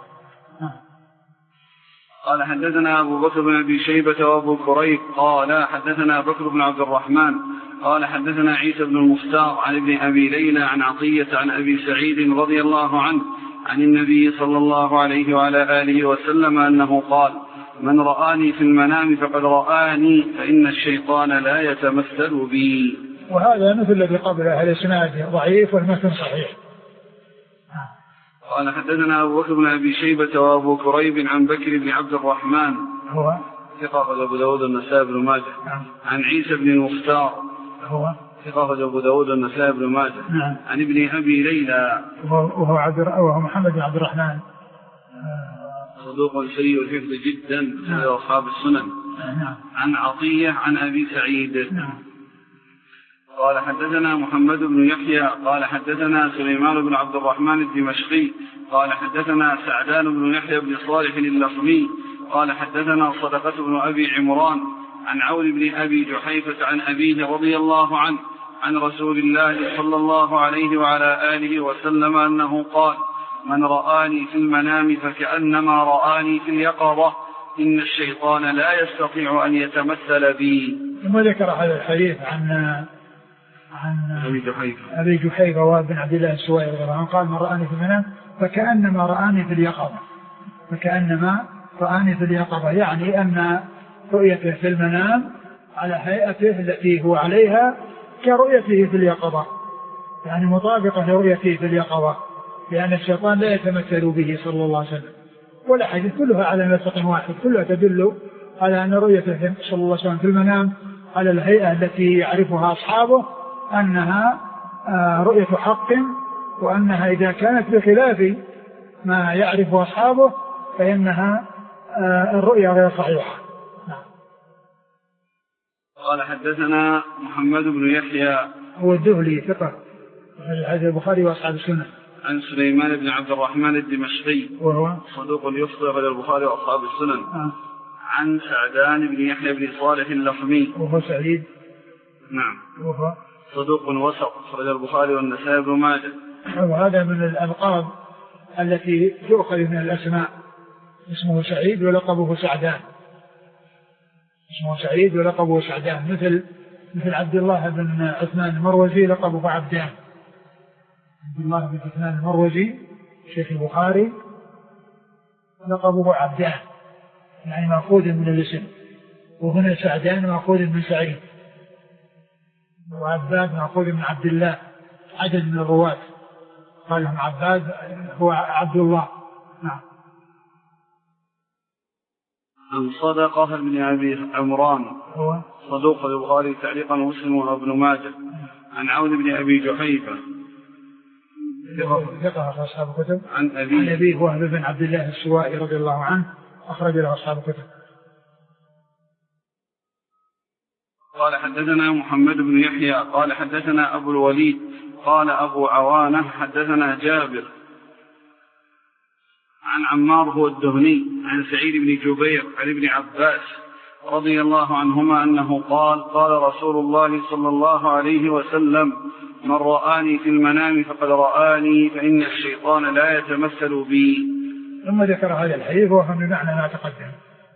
Speaker 1: قال حدثنا أبو بكر بن أبي شيبة وأبو كريب قال حدثنا بكر بن عبد الرحمن قال حدثنا عيسى بن المختار عن ابن أبي ليلى عن عطية عن أبي سعيد رضي الله عنه عن النبي صلى الله عليه وعلى آله وسلم أنه قال: من رآني في المنام فقد رآني، فإن الشيطان لا يتمثل بي.
Speaker 2: وهذا مثل الذي قبله، الإسناد ضعيف والمتن صحيح.
Speaker 1: قال حدثنا أبو بكر بن أبي شيبة وأبو كريب عن بكر بن عبد الرحمن
Speaker 2: هو
Speaker 1: ثقة أبو داود النسائي بن ماجه. عن عيسى بن المختار
Speaker 2: هو
Speaker 1: ثقة أبو داود النسائي بن ماجه. عن ابن أبي ليلى
Speaker 2: وهو محمد بن عبد الرحمن
Speaker 1: صدوق سيء الحفظ جدا من أصحاب السنن. عن عطية عن أبي سعيد. قال حدثنا محمد بن يحيى قال حدثنا سليمان بن عبد الرحمن الدمشقي قال حدثنا سعدان بن يحيى بن صالح اللخمي قال حدثنا صدقة بن أبي عمران عن عون بن أبي جحيفة عن أبيه رضي الله عنه عن رسول الله صلى الله عليه وعلى آله وسلم أنه قال: من رآني في المنام فكأنما رآني في اليقظة، إن الشيطان لا يستطيع أن يتمثل بي.
Speaker 2: ثم ذكر هذا الحديث عن أبي جحيفة وابن عبد الله السوائي رضي الله عنه قال: من رآني في المنام فكأنما رآني في اليقظة. فكأنما رآني في اليقظة يعني أن رؤيته في المنام على هيئته التي هو عليها كرؤيته في اليقظة، يعني مطابقة لرؤيته في اليقظة، لأن الشيطان لا يتمثل به صلى الله عليه وسلم. والأحاديث كلها على نسق واحد، كلها تدل على أن رؤيته صلى الله عليه وسلم في المنام على الهيئة التي يعرفها أصحابه أنها رؤية حق، وأنها إذا كانت بخلاف ما يعرف أصحابه فإنها الرؤية غير صحيحة.
Speaker 1: قال حدثنا محمد بن يحيى
Speaker 2: هو الذهلي ثقة حديث البخاري وأصحاب السنة.
Speaker 1: عن سليمان بن عبد الرحمن الدمشقي
Speaker 2: وهو
Speaker 1: صدوق يخطئ غير البخاري وأصحاب السنن. عن سعدان بن يحيى بن صالح اللخمي
Speaker 2: وهو سعيد.
Speaker 1: نعم.
Speaker 2: وهو
Speaker 1: صدوق وسط أخرج البخاري والنسائي بن ماجه.
Speaker 2: وهذا من الألقاب التي تؤخذ من الأسماء، اسمه سعيد ولقبه سعدان، اسمه سعيد ولقبه سعدان، مثل عبد الله بن عثمان المروزي لقبه عبدان. عبد الله بن عثمان المروزي شيخ البخاري لقبه عبدان، يعني مأخوذ من الاسم. وهنا سعدان مأخوذ من سعيد، وعباد مأخوذ من عبد الله. عدد من الرواة قال لهم عباد هو عبد الله. نعم.
Speaker 1: عن صدقة بن أبي عمران
Speaker 2: هو
Speaker 1: صدوق البخاري تعليقا ومسلم وابن ماجه. عن عون بن أبي جحيفة
Speaker 2: ثقة أصحاب الكتب.
Speaker 1: عن
Speaker 2: أبيه وهب بن عبد الله السوائي رضي الله عنه أخرج له أصحاب الكتب.
Speaker 1: قال حدثنا محمد بن يحيى قال حدثنا أبو الوليد قال أبو عوانة حدثنا جابر عن عمار هو الدهني عن سعيد بن جبير عن ابن عباس رضي الله عنهما أنه قال قال رسول الله صلى الله عليه وسلم من رآني في المنام فقد رآني فإن الشيطان لا يتمثل بي.
Speaker 2: ثم ذكر هذا الحديث وهو بمعنى ما تقدم.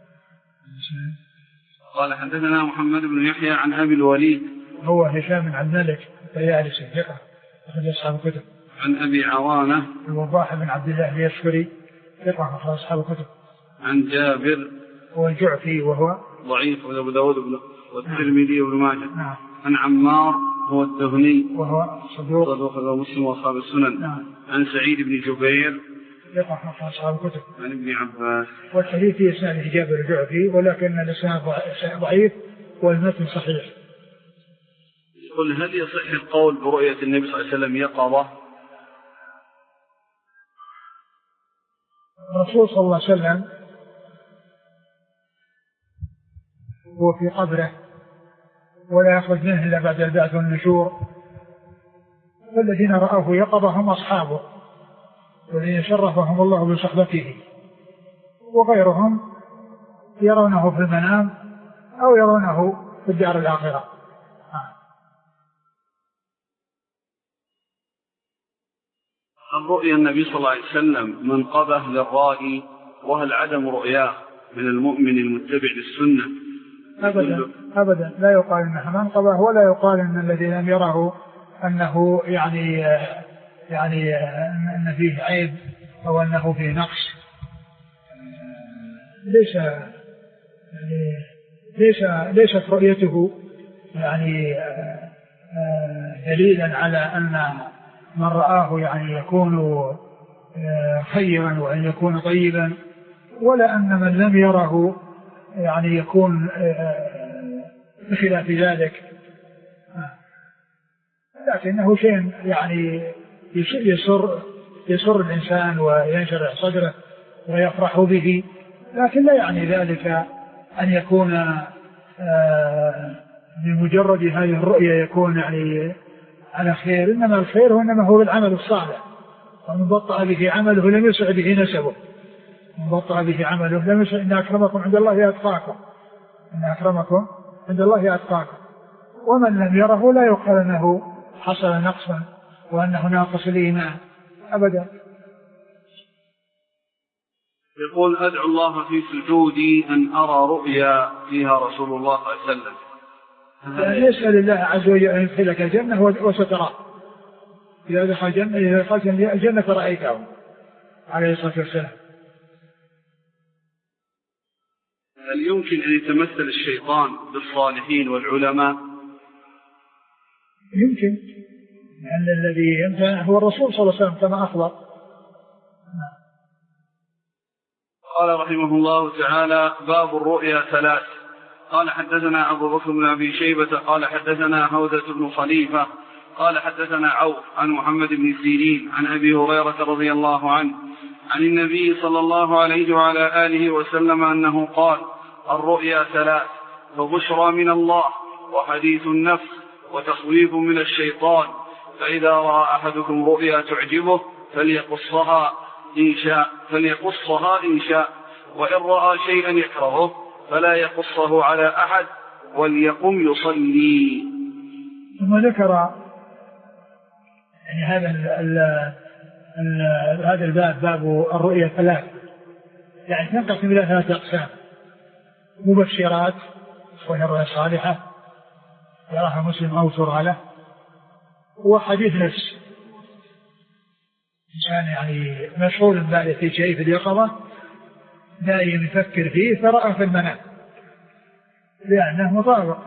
Speaker 1: قال حدثنا محمد بن يحيى عن أبي الوليد
Speaker 2: هو هشام بن عبد الملك الطيالسي ثقة أخرج أصحاب الكتب.
Speaker 1: عن أبي عوانة
Speaker 2: الوضاح بن عبد الله اليشكري ثقة أخرج أصحاب الكتب.
Speaker 1: عن جابر
Speaker 2: هو الجعفي وهو
Speaker 1: ضعيف أبو داود والترمذي وابن ماجه.
Speaker 2: نعم.
Speaker 1: عن عمار هو الدهني
Speaker 2: وهو صدوق
Speaker 1: ومسلم وأصحاب السنن.
Speaker 2: نعم.
Speaker 1: عن سعيد بن جبير
Speaker 2: ثقة أخرج أصحاب الكتب.
Speaker 1: عن ابن عباس.
Speaker 2: والحديث في إسناد جابر الجعفي ولكن الإسناد ضعيف والمتن صحيح.
Speaker 1: قل هل يصح القول برؤية النبي صلى الله عليه وسلم يقظة؟
Speaker 2: الرسول صلى الله عليه وسلم هو في قبره ولا يخرج منه إلا بعد البعث والنشور، والذين رأوه يقظة هم أصحابه والذين شرفهم الله بصحبته، وغيرهم يرونه في المنام أو يرونه في الدار الآخرة.
Speaker 1: الرؤيا النبي صلى الله عليه وسلم منقبة للرائي، وهل عدم رؤياه من المؤمن المتبع للسنة؟
Speaker 2: أبدا لا يقال إنها منقبة، ولا يقال إن الذي لم يره أنه يعني أن فيه عيب أو أنه فيه نقص. ليست رؤيته يعني دليلا على أن من رآه يعني يكون خيرا وأن يكون طيبا، ولا أن من لم يره يعني يكون بخلاف ذلك، لكنه شيء يعني يسر الإنسان وينشرح صدره ويفرح به، لكن لا يعني ذلك أن يكون بمجرد هذه الرؤية يكون يعني على خير. إنما الخير هو العمل الصالح، ومن بطأ به عمله لم يسع به نسبه، من بطأ به عمله لم يسع. إن أكرمكم عند الله أتقاكم، إن أكرمكم عند الله أتقاكم. ومن لم يره لا يقال أنه حصل نقصا وأنه ناقص الإيمان أبدا.
Speaker 1: يقول أدعو الله في سجودي أن أرى رؤيا فيها رسول الله صلى الله عليه وسلم.
Speaker 2: يسأل الله عز وجل أن يدخلك الجنة وستراه. إذا دخلت الجنة فرأيته عليه الصلاة والسلام.
Speaker 1: هل يمكن أن يتمثل الشيطان بالصالحين والعلماء؟
Speaker 2: يمكن، لأن الذي ينفع هو الرسول صلى الله عليه وسلم كما أخبر.
Speaker 1: قال رحمه الله تعالى: باب الرؤيا 3. قال حدثنا أبو بكر بن أبي شيبة قال حدثنا هودة بن خليفة قال حدثنا عوف عن محمد بن سيرين عن أبي هريرة رضي الله عنه عن النبي صلى الله عليه وعلى آله وسلم أنه قال: الرؤيا 3، فبشرى من الله وحديث النفس وتخويف من الشيطان، فإذا رأى أحدكم رؤيا تعجبه فليقصها إن شاء، وإن رأى شيئا يكرهه فلا يقصه على أحد وليقم يصلي.
Speaker 2: ثم ذكر يعني هذا الباب، باب الرؤيا 3، يعني تنقسم إلى 3 أقسام: مبشرات وهي الرؤيا صالحة يراها مسلم أو ترى له، وحديث نفس، إنسان يعني مشغول بالغ في شيء في اليقظة دائما يفكر فيه فرأى في المنام، لأنه مطابق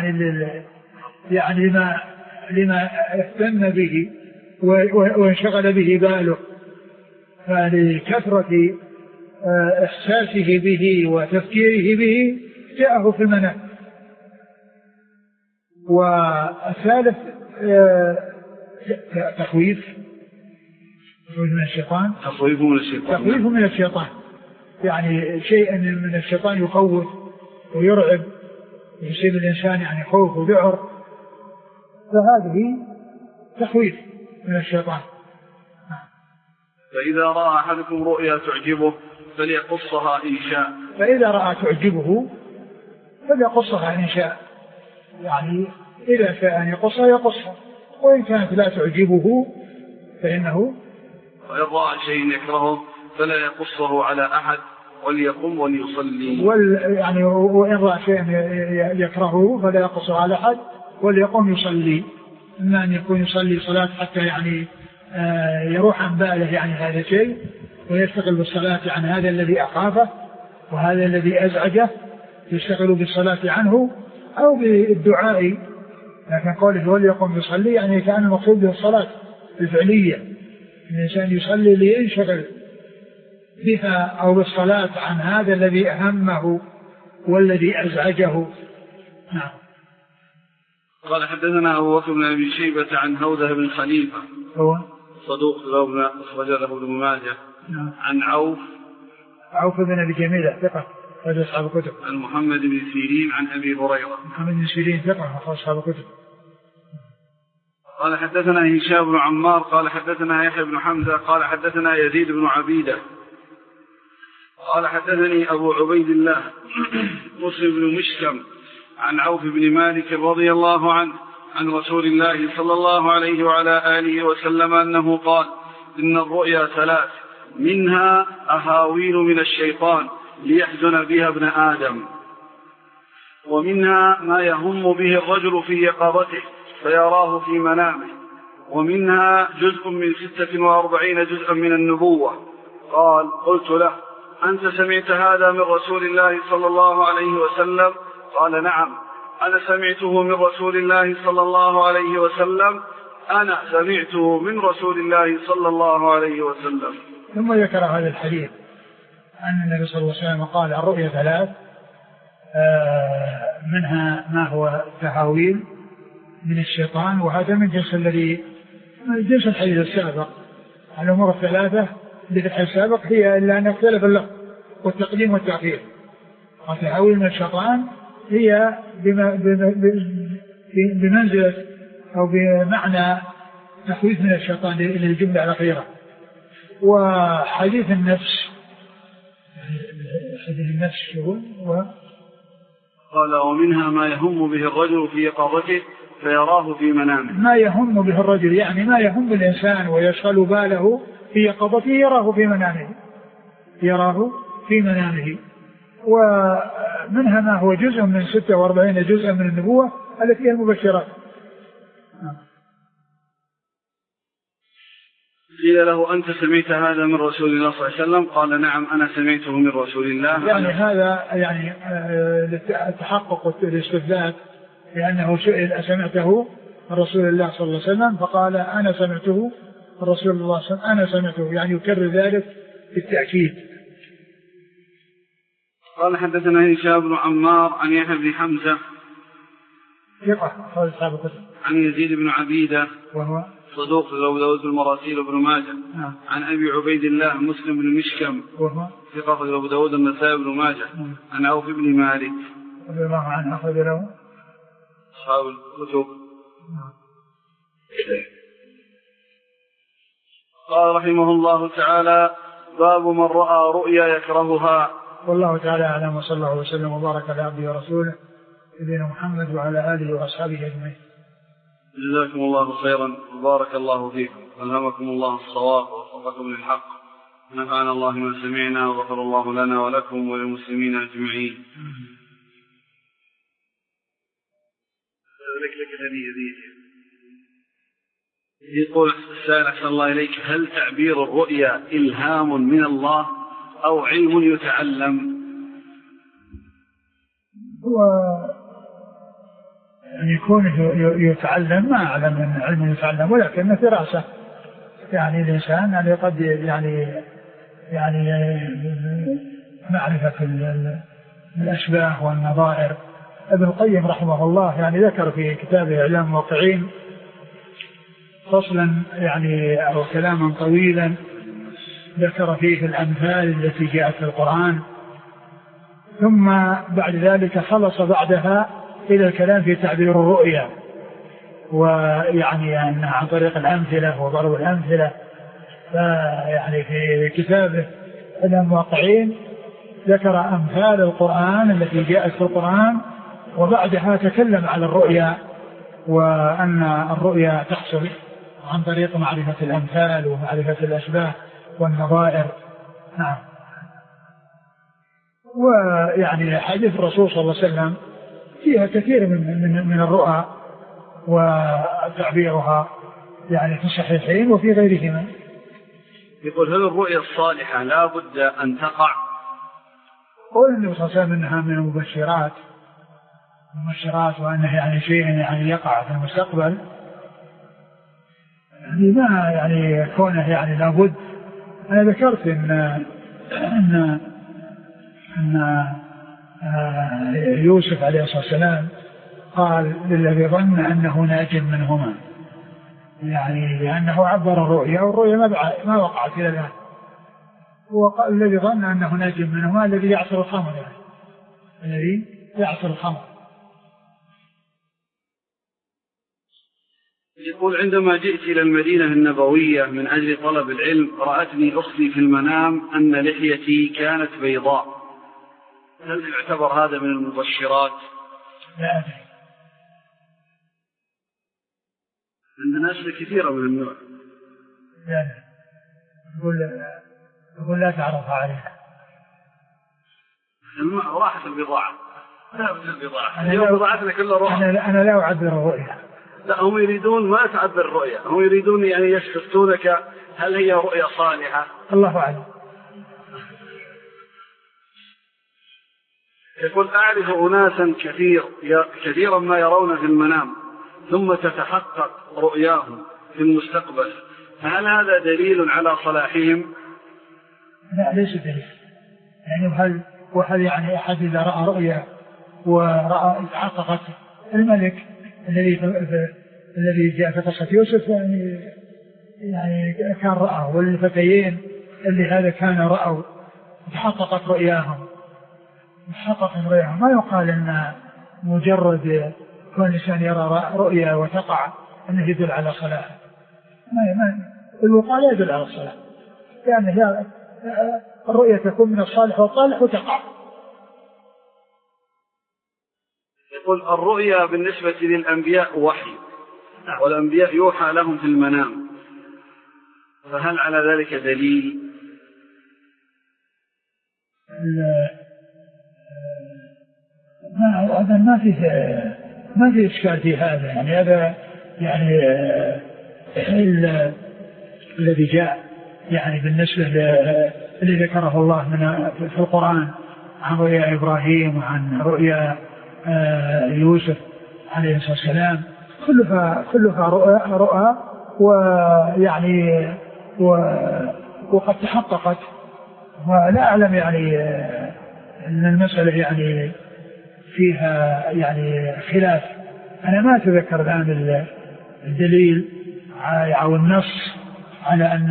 Speaker 2: يعني لما اهتم به وانشغل به باله، فلكثرة إحساسه به وتفكيره به جاءه في المنام. والثالث تخويف من الشيطان،
Speaker 1: تخويف من الشيطان،
Speaker 2: يعني شيء من الشيطان يخوف ويرعب ويصيب الإنسان يعني خوف وذعر، فهذه تخويف من الشيطان.
Speaker 1: فإذا رأى أحدكم رؤيا تعجبه فليقصها إن شاء،
Speaker 2: فإذا رأى تعجبه فليقصها إن شاء، يعني إذا شاء أن يقصها، وإن كانت لا تعجبه فإنه
Speaker 1: وإن رأى شيء يكرهه فلا يقصه على أحد وليقم وليصلي.
Speaker 2: يعني وإن رأى شيء يكرهه فلا يقصه على أحد وليقم يصلي، إما أن يكون يصلي صلاة حتى يعني يروح عن باله يعني هذا شيء، ويشتغل بالصلاة عن هذا الذي أخافه وهذا الذي أزعجه، يشتغل بالصلاة عنه أو بالدعاء. لكن قوله وليقم يصلي يعني كان المقصود بالصلاة الفعلية، الإنسان يصلي لينشغل بها أو بالصلاة عن هذا الذي أهمه والذي أزعجه. نعم.
Speaker 1: قال حدثنا أبو بكر بن أبي شيبة عن هودة بن خليفة
Speaker 2: هو
Speaker 1: صدوق أخرج له ابن ماجه.
Speaker 2: نعم.
Speaker 1: عن
Speaker 2: عوف بن أبي جميلة ثقة أخرج أصحاب الكتب.
Speaker 1: عن محمد بن سيرين عن أبي هريرة.
Speaker 2: محمد بن سيرين ثقة أخرج أصحاب الكتب.
Speaker 1: قال حدثنا هشام بن عمار قال حدثنا يحيى بن حمزة قال حدثنا يزيد بن عبيدة قال حدثني أبو عبيد الله مسلم بن مشكم عن عوف بن مالك رضي الله عنه عن رسول الله صلى الله عليه وعلى آله وسلم أنه قال: إن الرؤيا 3، منها أهاويل من الشيطان ليحزن بها ابن آدم، ومنها ما يهم به الرجل في يقظته فيراه في منامه، ومنها جزء من 46 جزءا من النبوة. قال: قلت له: أنت سمعت هذا من رسول الله صلى الله عليه وسلم؟ قال: نعم، أنا سمعته من رسول الله صلى الله عليه وسلم. أنا سمعته من رسول الله صلى الله عليه وسلم.
Speaker 2: ثم ذكر هذا الحديث أن النبي صلى الله عليه وسلم قال: الرؤيا 3، منها ما هو تهاويل من الشيطان، وهذا من جنس الحديث السابق. الأمور 3 بفتح السابق هي إلا أن يختلف اللفظ والتقديم والتأخير. وتهاويل من الشيطان هي بمنزلة أو بمعنى تخويف من الشيطان إلى الجملة الأخيرة. وحديث النفس، حديث النفس
Speaker 1: قال: ومنها ما يهم به الرجل في يقظته فيراه في منامه.
Speaker 2: ما يهم به الرجل يعني ما يهم الإنسان ويشغل باله في يقظته يراه في منامه. ومنها ما هو جزء من 46 جزءا من النبوة التي هي المبشرات.
Speaker 1: قيل له أنت سمعت هذا من رسول الله صلى الله عليه وسلم؟ قال نعم أنا سمعته من رسول الله.
Speaker 2: يعني هذا يعني التحقق والاستثبات لأنه سئل أسمعته من رسول الله صلى الله عليه وسلم فقال أنا سمعته من رسول الله صلى الله عليه وسلم أنا سمعته، يعني يكرر ذلك بالتأكيد.
Speaker 1: قال حدثنا هشام بن عمار عن يحيى بن حمزة عن يزيد بن عبيدة وهو صدوق أبو داود المراسيل بن ماجه عن أبي عبيد الله مسلم بن مشكم وهو ثقة أبو داود النسائي بن ماجه عن عوف بن مالك
Speaker 2: رضي الله عنه أخرج له
Speaker 1: أصحاب الكتب. قال رحمه الله تعالى باب من رأى رؤيا يكرهها.
Speaker 2: والله تعالى أعلم وصلى الله وسلم وبارك على عبده ورسوله نبينا محمد وعلى آله وأصحابه أجمعين.
Speaker 1: جزاكم الله خيرا وبارك الله فيكم ألهمكم الله الصواب ووفقكم للحق نفعنا الله ما سمعنا وغفر الله لنا ولكم وللمسلمين أجمعين. يقول السائل أحسن الله إليك هل تعبير الرؤيا إلهام من الله أو علم يتعلم؟
Speaker 2: هو أن يكون يتعلم ما أعلم من علم يتعلم ولكن فراسة يعني الإنسان يعني قد يعني معرفة الأشباه والنظائر. ابن القيم رحمه الله يعني ذكر في كتابه إعلام الموقعين فصلا يعني أو كلاما طويلا ذكر فيه الأمثال التي جاءت في القرآن ثم بعد ذلك خلص بعدها إلى الكلام في تعبير الرؤيا ويعني أنها عن طريق الأمثلة وضرب الأمثلة. فيعني في كتابه إعلام الموقعين ذكر أمثال القرآن التي جاءت في القرآن وبعدها تكلم على الرؤيا وأن الرؤيا تحصل عن طريق معرفة الأمثال ومعرفة الأشباه والنظائر. نعم. ويعني حديث الرسول صلى الله عليه وسلم فيها كثير من الرؤى وتعبيرها يعني في الصحيحين وفي غيرهما.
Speaker 1: يقول هل الرؤيا الصالحة لا بد أن تقع؟
Speaker 2: قول النبي صلى الله عليه وسلم أنها من المبشرات وأنه يعني شيء يعني يقع في المستقبل يعني ما يعني كونه يعني لابد. أنا ذكرت أن يوسف عليه الصلاة والسلام قال للذي ظن أنه ناج منهما يعني لأنه عبر الرؤيا والرؤيا ما وقعت إلى الآن. وقال الذي ظن أنه ناج منهما الذي يعصر الخمر يعني الذي يعصر الخمر.
Speaker 1: يقول عندما جئت إلى المدينة النبوية من أجل طلب العلم رأتني أختي في المنام أن لحيتي كانت بيضاء، هل يعتبر هذا من المبشرات؟
Speaker 2: لا أدري.
Speaker 1: عندنا ناس كثيرة من النوع.
Speaker 2: لا يقول لا تعرف عليها.
Speaker 1: راحت البضاعة. لا بد البضاعة. اليوم بضاعتنا كلها روح.
Speaker 2: أنا لا أعبر الرؤيا.
Speaker 1: لا هم يريدون ما تعبر الرؤيا، هم يريدون يعني يستفتونك هل هي رؤيا صالحة؟
Speaker 2: الله أعلم.
Speaker 1: يقول أعرف أناسا كثيرا ما يرون في المنام ثم تتحقق رؤياهم في المستقبل، فهل هذا دليل على صلاحهم؟
Speaker 2: لا ليس دليل. يعني وهل يعني أحد إذا رأى رؤيا ورأى تحققت الملك الذي جاء في قصة يوسف يعني كان رأى والفتيين اللي هذا كان رأوا تحققت رؤياهم ما يقال أن مجرد كون الإنسان يرى رؤيا وتقع أنه يدل على صلاة. الوقاء لا يدل على الصلاة يعني الرؤيا تكون من الصالح والطالح وتقع.
Speaker 1: يقول الرؤيا بالنسبة للأنبياء وحي والأنبياء يوحى لهم في المنام، فهل على ذلك دليل؟
Speaker 2: هذا ما في إشكال في هذا يعني هذا يعني الذي جاء يعني بالنسبة اللي ذكره الله في القرآن عن رؤيا إبراهيم وعن رؤيا يوسف عليه الصلاة والسلام، كلها رؤى ويعني وقد تحققت. ولا أعلم يعني أن المسألة يعني فيها يعني خلاف. أنا ما أتذكر الآن الدليل أو النص على أن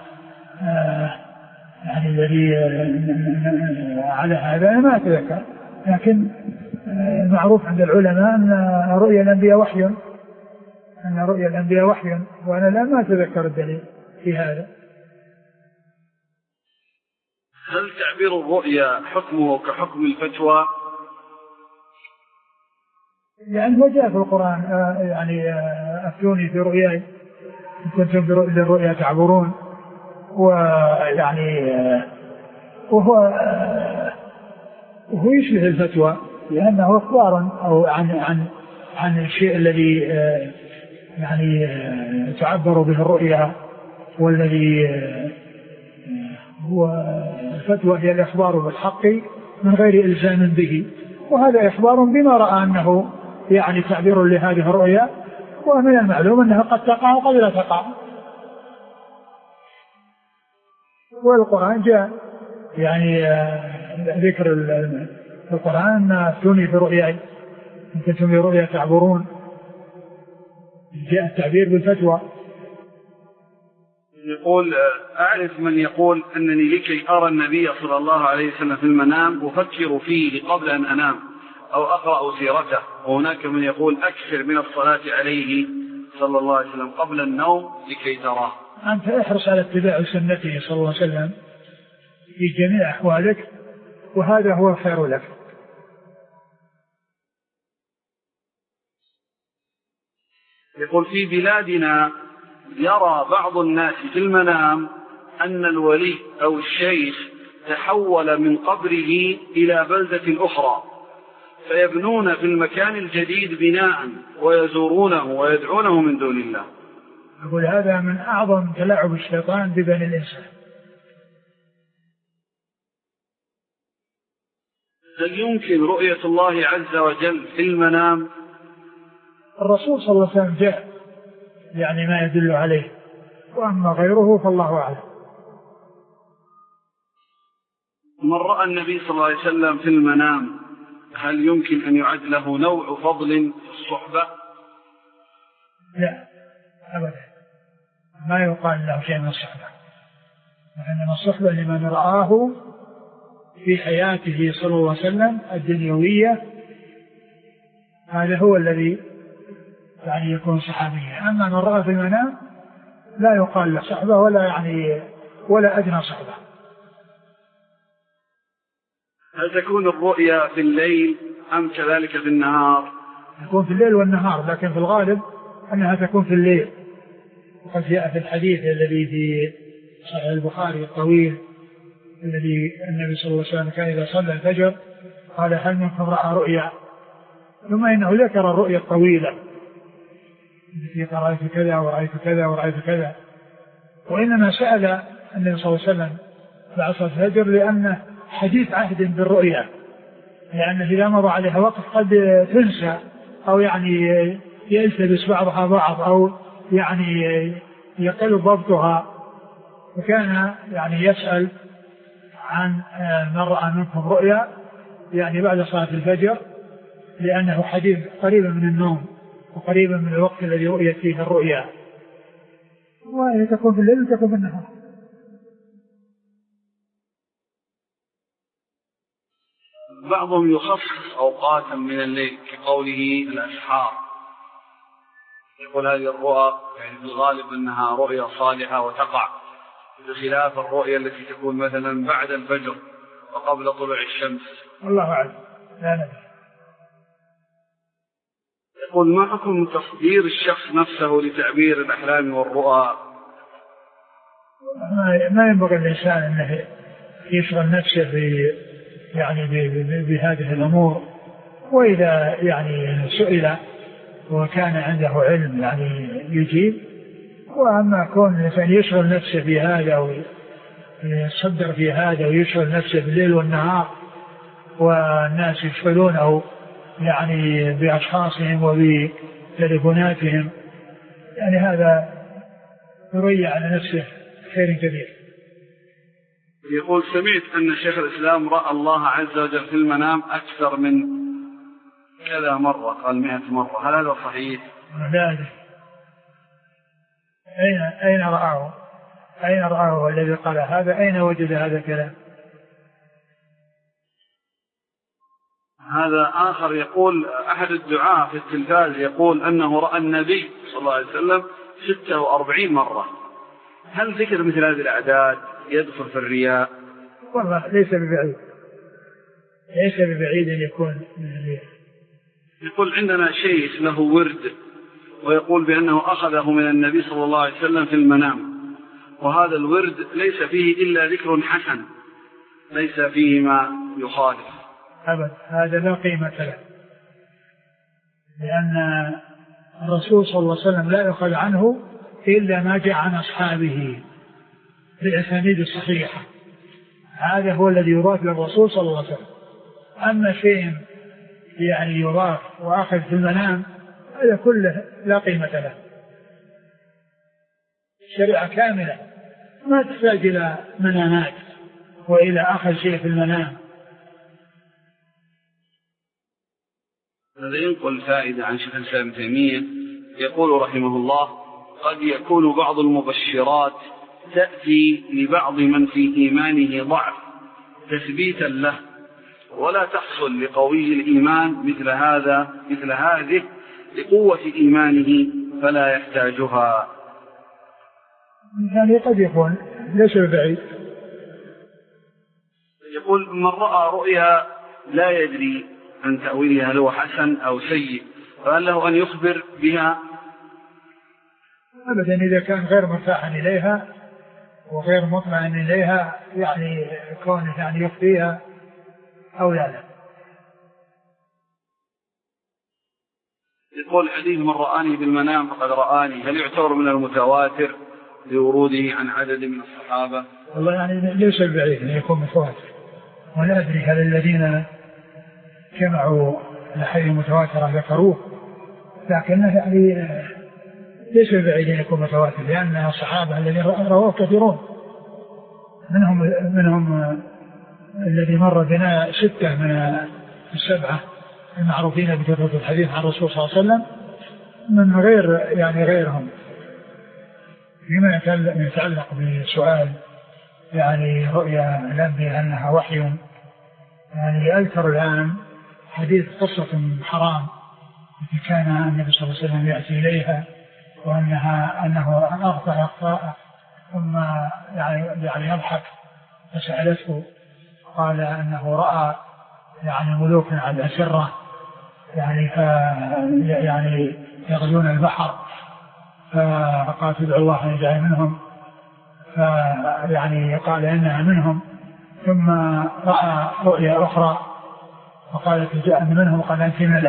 Speaker 2: يعني الذي على هذا أنا ما أتذكر، لكن معروف عند العلماء أن رؤيا الأنبياء وحي، وأنا لا ما أتذكر الدليل في هذا.
Speaker 1: هل تعبير الرؤيا حكمه كحكم الفتوى؟
Speaker 2: يعني هو جاء في القرآن يعني أفتوني في رؤياي إن كنتم بالرؤيا تعبرون، ويعني وهو يشبه الفتوى لأنه إخبار أو عن الشيء الذي يعني تعبر به الرؤيا، والذي هو الفتوى هي الإخبار بالحق من غير إلزام به، وهذا إخبار بما رأى أنه يعني تعبير لهذه الرؤيا، ومن المعلوم أنها قد تقع وقد لا تقع. والقرآن جاء يعني ذكر في القرآن أفتوني في رؤياي إن كنتم برؤيا تعبرون، جاء التعبير بالفتوى.
Speaker 1: يقول أعرف من يقول أنني لكي أرى النبي صلى الله عليه وسلم في المنام أفكر فيه قبل أن أنام أو أقرأ سيرته، وهناك من يقول أكثر من الصلاة عليه صلى الله عليه وسلم قبل النوم لكي تراه.
Speaker 2: أنت احرص على اتباع سنته صلى الله عليه وسلم في جميع أحوالك، وهذا هو الخير لك.
Speaker 1: يقول في بلادنا يرى بعض الناس في المنام أن الولي أو الشيخ تحول من قبره إلى بلدة أخرى، فيبنون في المكان الجديد بناء ويزورونه ويدعونه من دون الله.
Speaker 2: يقول هذا من أعظم تلاعب الشيطان ببني الإنسان.
Speaker 1: هل يمكن رؤية الله عز وجل في المنام؟
Speaker 2: الرسول صلى الله عليه وسلم جاء يعني ما يدل عليه، وأما غيره فالله أعلم.
Speaker 1: من رأى النبي صلى الله عليه وسلم في المنام هل يمكن أن يعد له نوع فضل في الصحبة؟
Speaker 2: لا أبدا، ما يقال له شيء من الصحبة، لأن الصحبة لمن رآه في حياته صلى الله عليه وسلم الدنيوية، هذا هو الذي يعني يكون صحابيا. أما من رأى في المنام لا يقال له صحبة ولا أدنى صحبة.
Speaker 1: هل تكون الرؤيا في الليل أم كذلك في النهار؟
Speaker 2: تكون في الليل والنهار، لكن في الغالب أنها تكون في الليل. وقد جاء في الحديث الذي في صحيح البخاري الطويل الذي النبي صلى الله عليه وسلم كان إذا صلى الفجر قال هل منكم رأى رؤيا، ثم إنه ذكر الرؤيا الطويلة التي رأيت كذا ورأيت كذا ورأيت كذا، وإنما سأل النبي صلى الله عليه وسلم بعد صلاة الفجر لأنه حديث عهد بالرؤيا، لأن إذا مضى عليها وقت قد تنسى أو يعني يلتبس بعضها بعض أو يعني يقل ضبطها، وكان يعني يسأل عن من رأى منكم رؤيا يعني بعد صلاة الفجر، لأنه حديث قريبا من النوم وقريبا من الوقت الذي رؤيت فيه الرؤيا، وهي تكون في الليل وتكون في النهار.
Speaker 1: بعضهم يخصص أوقاتا من الليل كقوله الأسحار، يقول هذه الرؤى يعني في الغالب أنها رؤيا صالحة وتقع، بخلاف الرؤيا التي تكون مثلا بعد الفجر وقبل طلوع الشمس.
Speaker 2: الله أعلم، لا ندري.
Speaker 1: يقول ما حكم تصدير الشخص نفسه لتعبير الأحلام والرؤى؟
Speaker 2: ما ينبغي الإنسان أنه يشغل نفسه بهذه الأمور، وإذا يعني سئل وكان عنده علم يعني يجيب، وأما كون الإنسان يشغل نفسه في هذا ويصدر في هذا ويشغل نفسه بالليل والنهار والناس يشغلونه يعني بأشخاصهم وبتليفوناتهم، يعني هذا يضيع على نفسه خير كبير.
Speaker 1: يقول سمعت أن شيخ الإسلام رأى الله عز وجل في المنام أكثر من كذا مرة، قال 100 مرة، هل هذا صحيح؟
Speaker 2: لا. أين رآه الذي قال هذا؟ أين وجد هذا الكلام؟
Speaker 1: هذا آخر يقول أحد الدعاة في التلفاز يقول أنه رأى النبي صلى الله عليه وسلم 46 مرة، هل ذكر مثل هذه الأعداد يدخل في الرياء؟
Speaker 2: والله ليس ببعيد أن يكون من الرياء.
Speaker 1: يقول عندنا شيخ له ورد ويقول بأنه أخذه من النبي صلى الله عليه وسلم في المنام، وهذا الورد ليس فيه إلا ذكر حسن، ليس فيه ما يخالف.
Speaker 2: أبدا، هذا لا قيمة له، لأن الرسول صلى الله عليه وسلم لا يؤخذ عنه إلا ما جاء عن أصحابه بالأسانيد الصحيحة، هذا هو الذي يضاف للرسول صلى الله عليه وسلم. أما شيء يعني يضاف وأخذ في المنام هذا كله لا قيمة له. شريعة كاملة ما تحتاج إلى منامات وإلى أخذ شيء في المنام.
Speaker 1: هذا ينقل فائدة عن شيخ الإسلام ابن تيمية يقول رحمه الله: قد يكون بعض المبشرات تأتي لبعض من في إيمانه ضعف تثبيتا له، ولا تحصل لقوي الإيمان مثل هذه لقوة إيمانه فلا يحتاجها.
Speaker 2: يعني قد يكون ليس بعيد.
Speaker 1: يقول: من رأى رؤيا لا يدري عن تأويلها هل هو حسن أو سيء، فهل له أن يخبر بها؟
Speaker 2: أبدا، إذا كان غير مرتاح إليها وغير مطمئن إليها يعني كونه يعني يخفيها أو لا.
Speaker 1: يقول: حديث من رآني بالمنام فقد رآني، هل يعتبر من المتواتر لوروده عن عدد من الصحابة؟
Speaker 2: والله يعني ليس البعيد أن يكون متواتر، ولا أدري هل الذين جمعوا الأحاديث المتواترة ذكروه، لكنه يعني ليس البعيد أن يكون متواتر، لأن الصحابة الذين رواه كثيرون، منهم الذي مر بنا 6 من 7 المعروفين بكثرة الحديث عن الرسول صلى الله عليه وسلم من غيرهم. فيما يتعلق بسؤال يعني رؤيا الأنبياء أنها وحي، يعني أذكر الآن حديث قصة حرام التي كان النبي صلى الله عليه وسلم يأتي إليها أنه أغفى إخفاء ثم يعني يضحك، فسألته قال أنه رأى يعني ملوكا على الأسرة يعني يغزون البحر، فقال ادعو الله أن يجعل منهم، فيعني قال إنها منهم، ثم رأى رؤيا أخرى فقالت جاء منهم، قال أنت من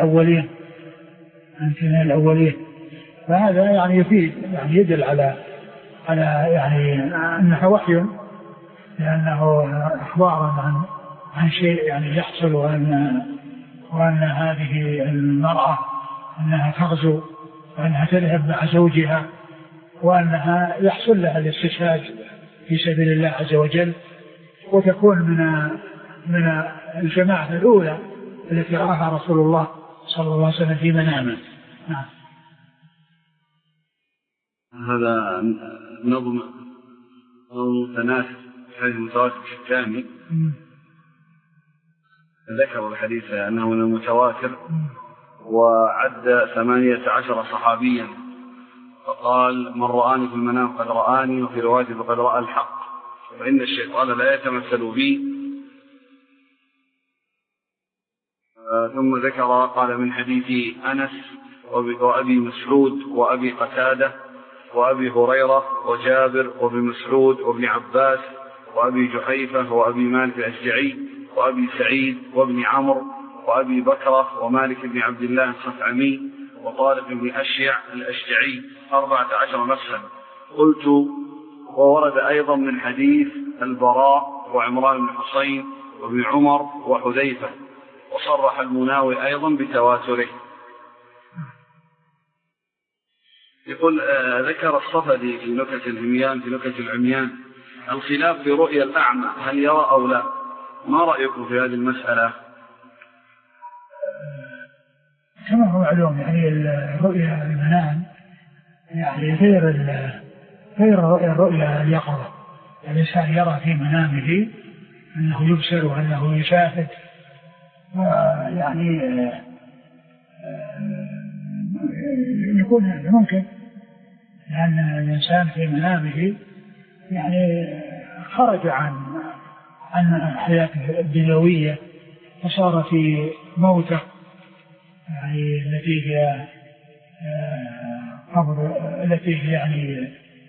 Speaker 2: الأولين. فهذا يعني يفيد يعني يدل على يعني أنها وحي، لأنه إخبار عن شيء يعني يحصل، وأن هذه المرأة أنها تغزو وأنها تذهب مع زوجها، وأنها يحصل لها الاستشهاد في سبيل الله عز وجل، وتكون من الجماعة الأولى التي رآها رسول الله صلى الله عليه وسلم في منامه. نعم.
Speaker 1: هذا نظم متناسب في المتواتر الشامي، ذكر الحديث أنه من المتواتر وعد 18 صحابيا، فقال: من رآني في المنام قد رآني، وفي رواية فقد رأى الحق، فإن الشيطان لا يتمثل بي. ثم ذكر قال: من حديث أنس وأبي مسعود وأبي قتادة وأبي هريرة وجابر وابن مسعود وابن عباس وأبي جحيفة وأبي مالك الأشجعي وأبي سعيد وابن عمرو وأبي بكرة ومالك بن عبد الله الخثعمي وطارق بن أشيع الأشجعي 14 نفسا، قلت وورد أيضا من حديث البراء وعمران بن حسين وابن عمر وحذيفة، وصرح المناوي أيضا بتواتره. يقول ذكر الصفدي في نكت الهميان في نكت العميان الخلاف في رؤيا الأعمى هل يرى أو لا، ما رأيكم في هذه المسألة؟
Speaker 2: كما هو معلوم يعني الرؤيا المنام يعني غير الرؤيا اليقظة. الإنسان يرى في منامه أنه يبصر وأنه يشاهد، يعني يكون ممكن لأن الإنسان في منامه يعني خرج عن حياته الدنيوية وصار في موته يعني التي هي قبر، التي هي يعني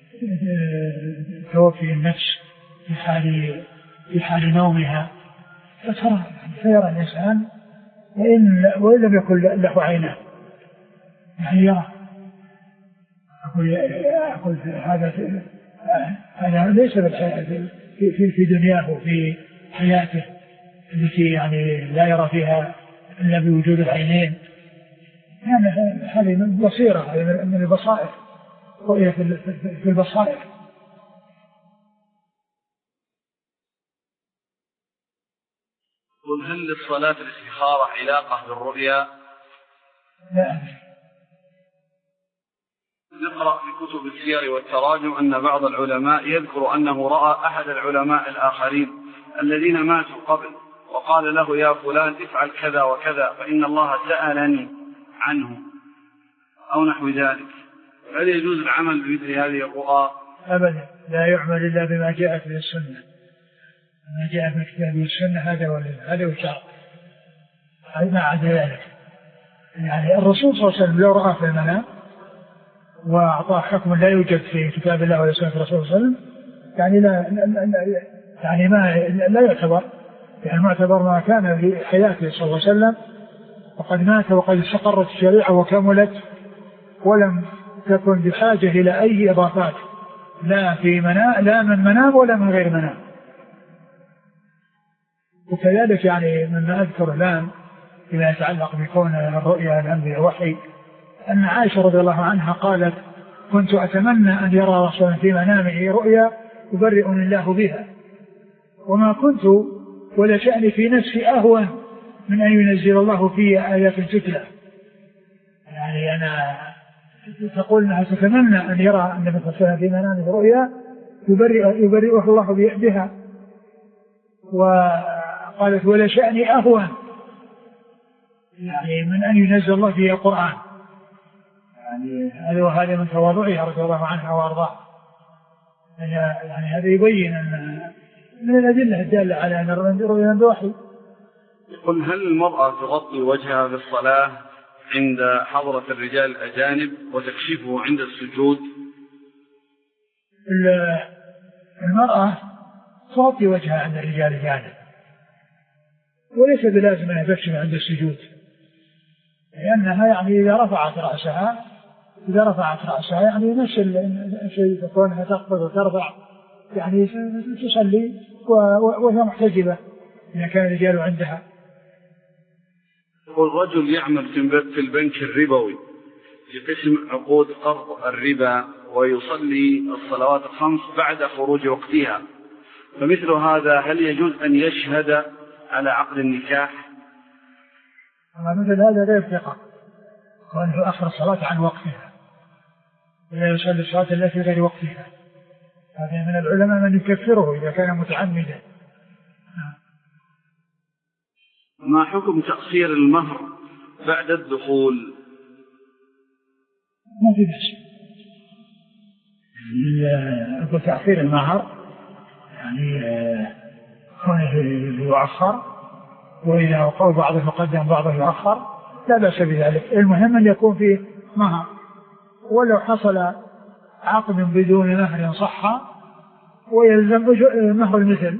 Speaker 2: توفي النفس في حال نومها، فيرى الإنسان وإن لم يكن له عينان يعني يرى. أقول هذا ليس في دنياه في حياته التي يعني لا يرى فيها إلا بوجود العينين، يعني هذه من بصيرة، هذه من البصائر، رؤية في البصائر.
Speaker 1: قل هل للصلاة الاستخارة علاقة بالرؤيا؟
Speaker 2: لا.
Speaker 1: نقرأ في كتب السير والتراجم أن بعض العلماء يذكر أنه رأى أحد العلماء الآخرين الذين ماتوا قبل وقال له يا فلان افعل كذا وكذا فإن الله سألني عنه أو نحو ذلك. هل يجوز العمل بمثل هذه الرؤى؟
Speaker 2: أبدا، لا يعمل إلا بما جاء في السنة. ما جاء في الكتاب والسنة هذا وشرع، ما عدا ذلك. يعني الرسول صلى الله عليه وسلم لو رأى في المنام وأعطاه حكم لا يوجد في كتاب الله ولا سنة الرسول صلى الله عليه وسلم يعني لا يعتبر، يعني معتبر ما كان في حياته صلى الله عليه وسلم وقد مات وقد استقرت الشريعة وكملت ولم تكن بحاجة إلى أي إضافات لا من منام ولا من غير منام. وكذلك يعني مما أذكر الآن فيما يتعلق بكون الرؤيا الأنبياء وحي، أن عائشة رضي الله عنها قالت كنت أتمنى أن يرى رسولا في منامه رؤيا يبرئني الله بها، وما كنت ولا شأني في نفسي أهون من أن ينزل الله في آيات تتلى. يعني أنا تقول أنها تتمنى أن يرى النبي صلى الله عليه وسلم في منامه رؤيا يبرئه الله بها، وقالت ولا شأني أهون يعني من أن ينزل الله فيه القرآن. يعني هذا من تواضعها رضي الله عنها وأرضاها. يعني هذا يبين أن من الأدلة الدالة على أن الرؤيا الوحي.
Speaker 1: يقول هل المرأة تغطي وجهها في الصلاة عند حضرة الرجال الأجانب وتكشفه عند السجود؟
Speaker 2: المرأة تغطي وجهها عند الرجال الأجانب وليس بلازم أن تكشف عند السجود، لأنها يعني إذا رفعت رأسها يعني نفس الشيء تكونها تخفض وترفع يعني تصلي وهي محتجبة إذا كان الرجال عندها.
Speaker 1: والرجل يعمل في البنك الربوي في قسم عقود قرض الربا ويصلي الصلوات الخمس بعد خروج وقتها، فمثل هذا هل يجوز أن يشهد على عقد النكاح؟
Speaker 2: مثل هذا لا يفرق وأنه أخر الصلاة عن وقتها ولا يصلي الصلاة التي غير وقتها. هذا من العلماء من يكفره إذا كان متعمدا.
Speaker 1: ما حكم تأخير المهر بعد الدخول؟
Speaker 2: ما في بأس. أقول تأخير المهر يعني كونه يؤخر، وإذا قول بعضه يقدم بعضه يؤخر لا بأس بذلك. المهم أن يكون فيه مهر، ولو حصل عقد بدون مهر صح ويلزم مهر المثل.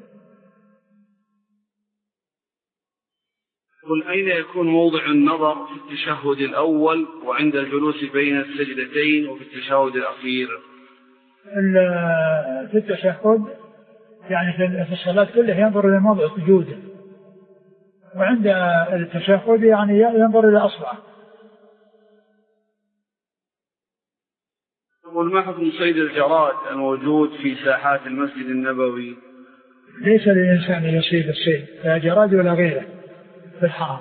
Speaker 1: قل أين يكون موضع النظر في التشهد الأول وعند الجلوس بين السجدتين وفي التشهد الأخير؟
Speaker 2: في التشهد يعني في الصلاة كلها ينظر إلى موضع سجوده، وعند التشهد يعني ينظر إلى أصبعه.
Speaker 1: وما حكم صيد الجراد الموجود في ساحات المسجد النبوي؟
Speaker 2: ليس للإنسان يصيد الصيد لا جراد ولا غيره في الحرم.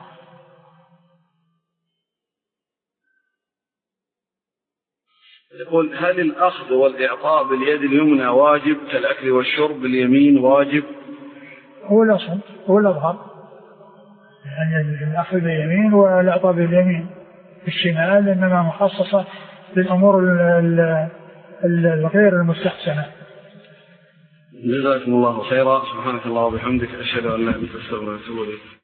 Speaker 1: يقول هل الأخذ والإعطاء باليد اليمنى واجب كالأكل والشرب باليمين واجب؟
Speaker 2: هو الأصل، هو الأظهر، يعني الأخذ باليمين والإعطاء باليمين. الشمال إنما مخصصة للأمور الغير المستحسنة.
Speaker 1: جزاكم الله خيرا. سبحانك الله وبحمدك، أشهد أن لا إله إلا أنت، أستغفرك وأتوب إليك.